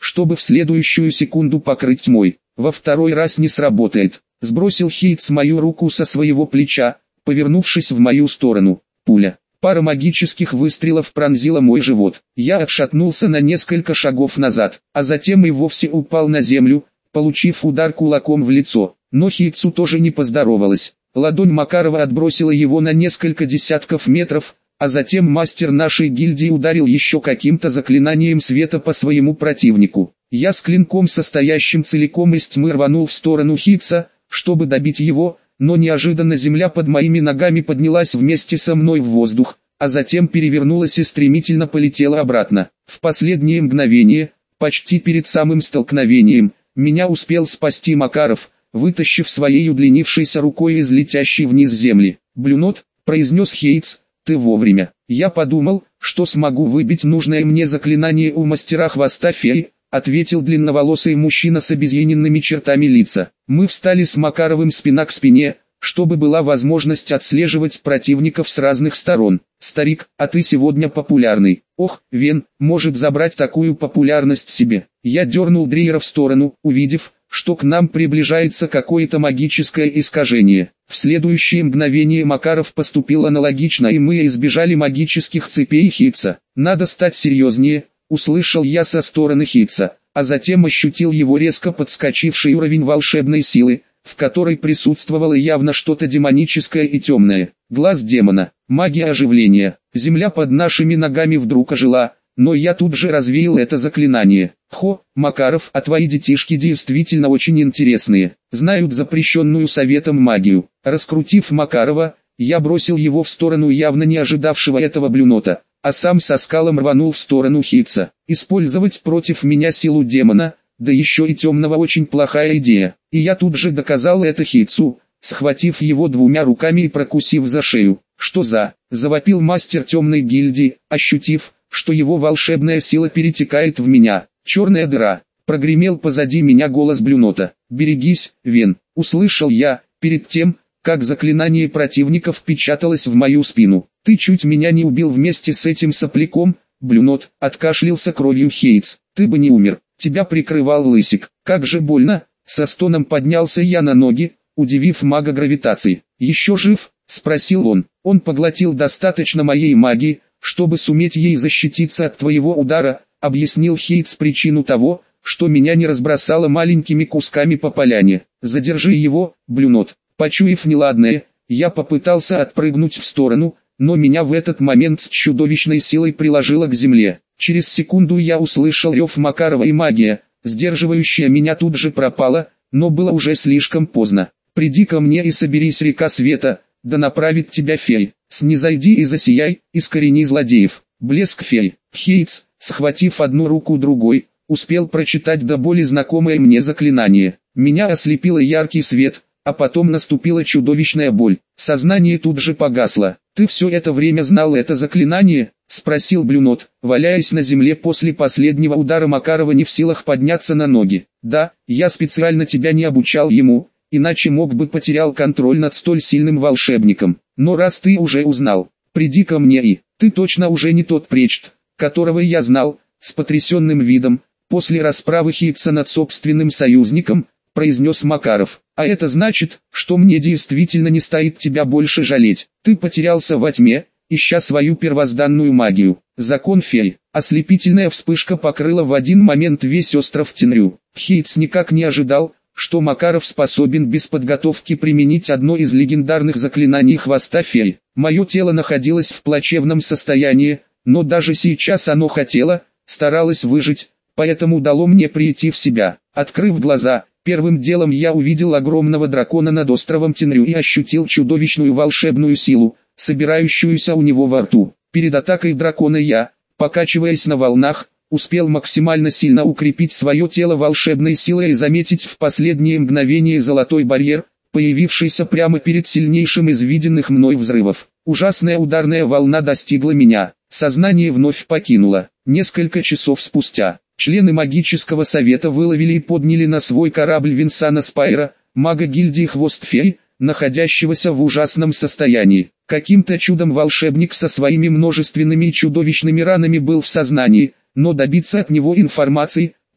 чтобы в следующую секунду покрыть тьмой. Во второй раз не сработает. Сбросил Хейтс мою руку со своего плеча, повернувшись в мою сторону. Пуля. Пара магических выстрелов пронзила мой живот. Я отшатнулся на несколько шагов назад, а затем и вовсе упал на землю, получив удар кулаком в лицо. Но Хейтсу тоже не поздоровалось. Ладонь Макарова отбросила его на несколько десятков метров, а затем мастер нашей гильдии ударил еще каким-то заклинанием света по своему противнику. Я с клинком, состоящим целиком из тьмы, рванул в сторону Хейтса, чтобы добить его, но неожиданно земля под моими ногами поднялась вместе со мной в воздух, а затем перевернулась и стремительно полетела обратно. В последнее мгновение, почти перед самым столкновением, меня успел спасти Макаров, вытащив своей удлинившейся рукой из летящей вниз земли. «Блюнот», — произнес Хейтс, — «ты вовремя». Я подумал, что смогу выбить нужное мне заклинание у мастера хвоста феи, ответил длинноволосый мужчина с обезьяненными чертами лица. Мы встали с Макаровым спина к спине, чтобы была возможность отслеживать противников с разных сторон. «Старик, а ты сегодня популярный». «Ох, Вен, может забрать такую популярность себе». Я дернул Дрейера в сторону, увидев, что к нам приближается какое-то магическое искажение. В следующее мгновение Макаров поступил аналогично, и мы избежали магических цепей Хейтса. «Надо стать серьезнее», — услышал я со стороны Хейтса, а затем ощутил его резко подскочивший уровень волшебной силы, в которой присутствовало явно что-то демоническое и темное. Глаз демона, магия оживления. Земля под нашими ногами вдруг ожила, но я тут же развеял это заклинание. «Хо, Макаров, а твои детишки действительно очень интересные, знают запрещенную советом магию». Раскрутив Макарова, я бросил его в сторону явно не ожидавшего этого блюнота, а сам со скалом рванул в сторону Хейтса. Использовать против меня силу демона, да еще и темного, очень плохая идея. И я тут же доказал это Хейтсу, схватив его двумя руками и прокусив за шею. «Что за?» – завопил мастер темной гильдии, ощутив, что его волшебная сила перетекает в меня. «Черная дыра!» – прогремел позади меня голос блюнота. «Берегись, Вен!» – услышал я, перед тем, как заклинание противника впечаталось в мою спину. «Ты чуть меня не убил вместе с этим сопляком, блюнот!» – откашлялся кровью Хейтс. «Ты бы не умер, тебя прикрывал лысик. Как же больно!» Со стоном поднялся я на ноги, удивив мага гравитации. «Еще жив?» – спросил он. «Он поглотил достаточно моей магии, чтобы суметь ей защититься от твоего удара», — объяснил Хейтс причину того, что меня не разбросало маленькими кусками по поляне. «Задержи его, блюнот». Почуяв неладное, я попытался отпрыгнуть в сторону, но меня в этот момент с чудовищной силой приложило к земле. Через секунду я услышал рев Макарова, и магия, сдерживающая меня, тут же пропала, но было уже слишком поздно. «Приди ко мне и соберись, река света, да направит тебя фей. Снизойди и засияй, искорени злодеев». Блеск фей. Хейтс, схватив одну руку другой, успел прочитать до боли знакомое мне заклинание. Меня ослепило яркий свет, а потом наступила чудовищная боль. Сознание тут же погасло. «Ты все это время знал это заклинание?» — спросил блюнот, валяясь на земле после последнего удара Макарова, не в силах подняться на ноги. «Да, я специально тебя не обучал ему, иначе мог бы потерял контроль над столь сильным волшебником. Но раз ты уже узнал, приди ко мне и...» «Ты точно уже не тот пречт, которого я знал», — с потрясенным видом, после расправы Хейтса над собственным союзником, произнес Макаров. «А это значит, что мне действительно не стоит тебя больше жалеть. Ты потерялся во тьме, ища свою первозданную магию. Закон фей». Ослепительная вспышка покрыла в один момент весь остров Тенрю. Хейтс никак не ожидал, что Макаров способен без подготовки применить одно из легендарных заклинаний хвоста феи. Мое тело находилось в плачевном состоянии, но даже сейчас оно старалось выжить, поэтому дало мне прийти в себя. Открыв глаза, первым делом я увидел огромного дракона над островом Тенрю и ощутил чудовищную волшебную силу, собирающуюся у него во рту. Перед атакой дракона я, покачиваясь на волнах, успел максимально сильно укрепить свое тело волшебной силой и заметить в последнее мгновение золотой барьер, появившийся прямо перед сильнейшим из виденных мной взрывов. Ужасная ударная волна достигла меня, сознание вновь покинуло. Несколько часов спустя, члены магического совета выловили и подняли на свой корабль Винсана Спайра, мага гильдии Хвост Фей, находящегося в ужасном состоянии. Каким-то чудом волшебник со своими множественными и чудовищными ранами был в сознании, но добиться от него информации,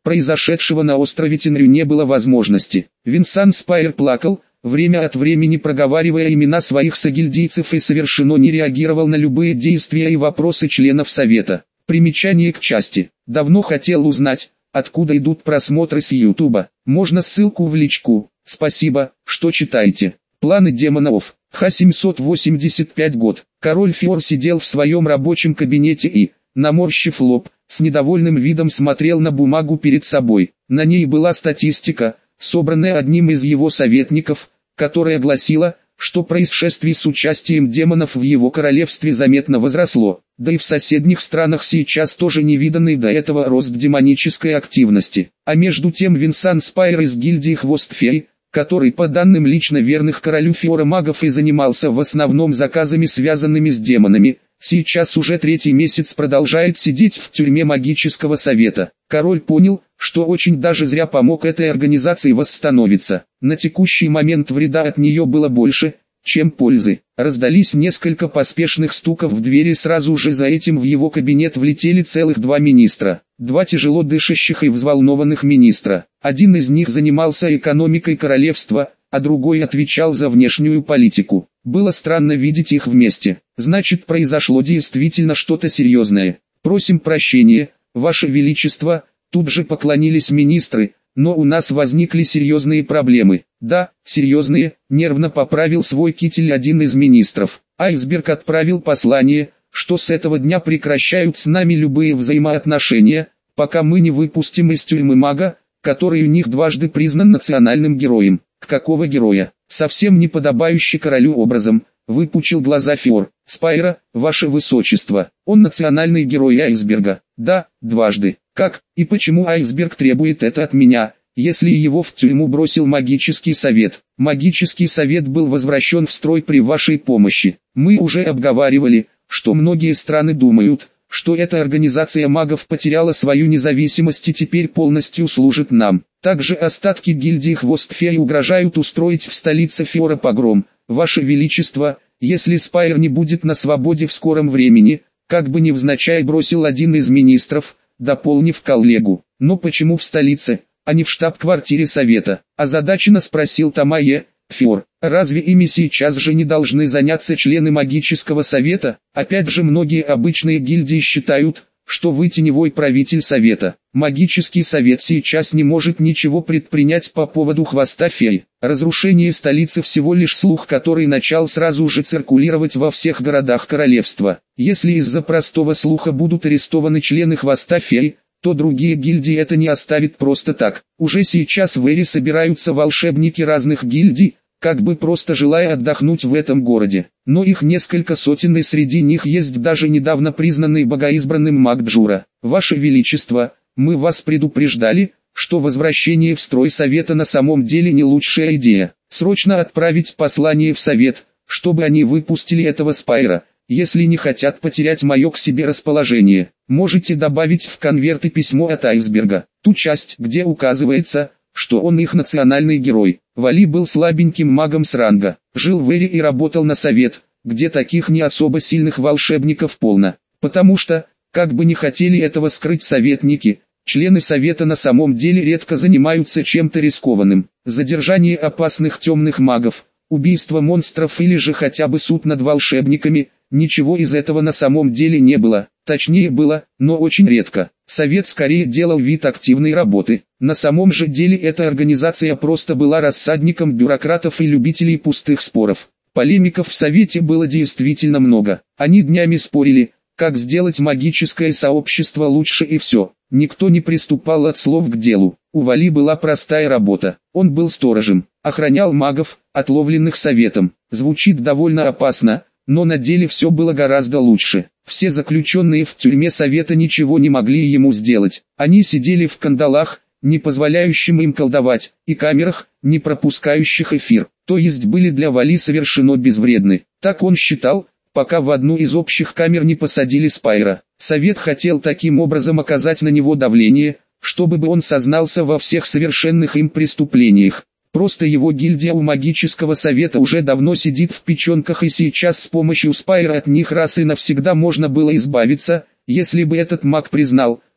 произошедшего на острове Тенрю не было возможности. Винсан Спайр плакал, время от времени проговаривая имена своих согильдийцев и совершенно не реагировал на любые действия и вопросы членов Совета. Примечание к части. Давно хотел узнать, откуда идут просмотры с Ютуба. Можно ссылку в личку. Спасибо, что читаете. Планы демонов. Х-785 год. Король Фиор сидел в своем рабочем кабинете и, наморщив лоб, с недовольным видом смотрел на бумагу перед собой. На ней была статистика, собранная одним из его советников, которая гласила, что происшествий с участием демонов в его королевстве заметно возросло, да и в соседних странах сейчас тоже невиданный до этого рост демонической активности. А между тем Винсан Спайр из гильдии Хвост-Фей, который по данным лично верных королю Фиора магов и занимался в основном заказами, связанными с демонами, сейчас уже 3-й месяц продолжает сидеть в тюрьме магического совета. Король понял, что очень даже зря помог этой организации восстановиться. На текущий момент вреда от нее было больше, чем пользы. Раздались несколько поспешных стуков в двери, сразу же за этим в его кабинет влетели целых 2 министра. 2 тяжело дышащих и взволнованных министра. Один из них занимался экономикой королевства, а другой отвечал за внешнюю политику. Было странно видеть их вместе. Значит, произошло действительно что-то серьезное. Просим прощения, Ваше Величество, тут же поклонились министры, но у нас возникли серьезные проблемы. Да, серьезные, нервно поправил свой китель один из министров. Айсберг отправил послание, что с этого дня прекращают с нами любые взаимоотношения, пока мы не выпустим из тюрьмы мага, который у них дважды признан национальным героем. Какого героя? Совсем не подобающий королю образом, выпучил глаза Фиор. Спайра, Ваше Высочество, он национальный герой Айсберга. Да, дважды. Как и почему Айсберг требует это от меня, если его в тюрьму бросил магический совет? Магический совет был возвращен в строй при вашей помощи. Мы уже обговаривали, что многие страны думают, что эта организация магов потеряла свою независимость и теперь полностью служит нам. Также остатки гильдии Хвост-Фей угрожают устроить в столице Фиора погром. Ваше Величество, если Спайр не будет на свободе в скором времени, как бы невзначай бросил один из министров, дополнив коллегу. Но почему в столице, а не в штаб-квартире совета? Озадаченно спросил Тамае. Фиор, разве ими сейчас же не должны заняться члены магического совета? Опять же, многие обычные гильдии считают, что вы теневой правитель совета. Магический совет сейчас не может ничего предпринять по поводу хвоста фей. Разрушение столицы всего лишь слух, который начал сразу же циркулировать во всех городах королевства. Если из-за простого слуха будут арестованы члены хвоста фей, то другие гильдии это не оставит просто так. Уже сейчас в Эре собираются волшебники разных гильдий, как бы просто желая отдохнуть в этом городе. Но их несколько сотен, и среди них есть даже недавно признанный богоизбранным маг Джура. Ваше Величество, мы вас предупреждали, что возвращение в строй совета на самом деле не лучшая идея. Срочно отправить послание в совет, чтобы они выпустили этого Спайра, если не хотят потерять мое к себе расположение. Можете добавить в конверты письмо от Айсберга, ту часть, где указывается, что он их национальный герой. Вали был слабеньким магом с ранга, жил в Эре и работал на совет, где таких не особо сильных волшебников полно. Потому что, как бы не хотели этого скрыть советники, члены совета на самом деле редко занимаются чем-то рискованным. Задержание опасных темных магов, убийство монстров или же хотя бы суд над волшебниками, ничего из этого на самом деле не было. Точнее было, но очень редко. Совет скорее делал вид активной работы. На самом же деле эта организация просто была рассадником бюрократов и любителей пустых споров. Полемиков в Совете было действительно много. Они днями спорили, как сделать магическое сообщество лучше, и все. Никто не приступал от слов к делу. У Вали была простая работа. Он был сторожем, охранял магов, отловленных Советом. Звучит довольно опасно, но на деле все было гораздо лучше. Все заключенные в тюрьме Совета ничего не могли ему сделать. Они сидели в кандалах, не позволяющим им колдовать, и камерах, не пропускающих эфир, то есть были для Вали совершенно безвредны. Так он считал, пока в одну из общих камер не посадили Спайра. Совет хотел таким образом оказать на него давление, чтобы он сознался во всех совершенных им преступлениях. Просто его гильдия у магического совета уже давно сидит в печенках, и сейчас с помощью Спайра от них раз и навсегда можно было избавиться, если бы этот маг признал,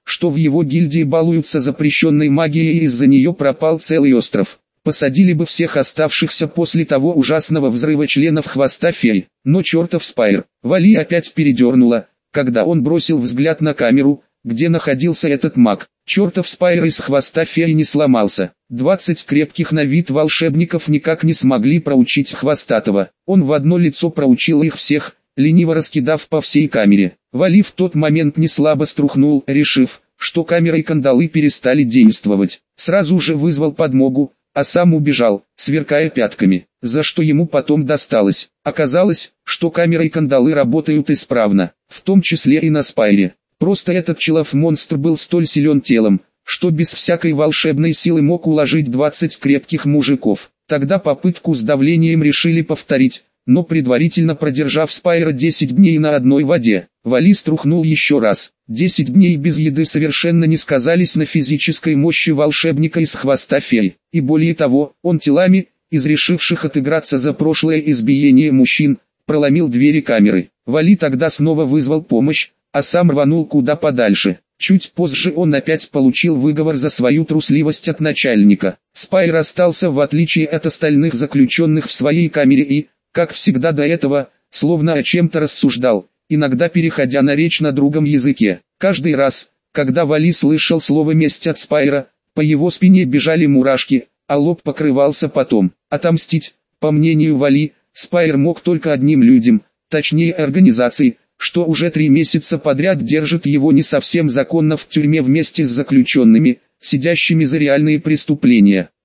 что в его гильдии балуются запрещенной магией и из-за нее пропал целый остров. Посадили бы всех оставшихся после того ужасного взрыва членов хвоста феи. Но чертов Спайр. Вали опять передернуло, когда он бросил взгляд на камеру, где находился этот маг. Чертов Спайр из хвоста феи не сломался. 20 крепких на вид волшебников никак не смогли проучить хвостатого. Он в одно лицо проучил их всех, лениво раскидав по всей камере. Вали в тот момент не слабо струхнул, решив, что камера и кандалы перестали действовать. Сразу же вызвал подмогу, а сам убежал, сверкая пятками, за что ему потом досталось. Оказалось, что камера и кандалы работают исправно, в том числе и на Спайре. Просто этот челов-монстр был столь силен телом, что без всякой волшебной силы мог уложить 20 крепких мужиков. Тогда попытку с давлением решили повторить, но предварительно продержав Спайра 10 дней на одной воде. Вали струхнул еще раз. 10 дней без еды совершенно не сказались на физической мощи волшебника из хвоста феи. И более того, он телами, изрешивших отыграться за прошлое избиение мужчин, проломил двери камеры. Вали тогда снова вызвал помощь, а сам рванул куда подальше. Чуть позже он опять получил выговор за свою трусливость от начальника. Спайр остался в отличие от остальных заключенных в своей камере и, как всегда до этого, словно о чем-то рассуждал, иногда переходя на речь на другом языке. Каждый раз, когда Вали слышал слово «месть» от Спайра, по его спине бежали мурашки, а лоб покрывался потом. Отомстить, по мнению Вали, Спайр мог только одним людям, точнее организации, что уже 3 месяца подряд держит его не совсем законно в тюрьме вместе с заключенными, сидящими за реальные преступления.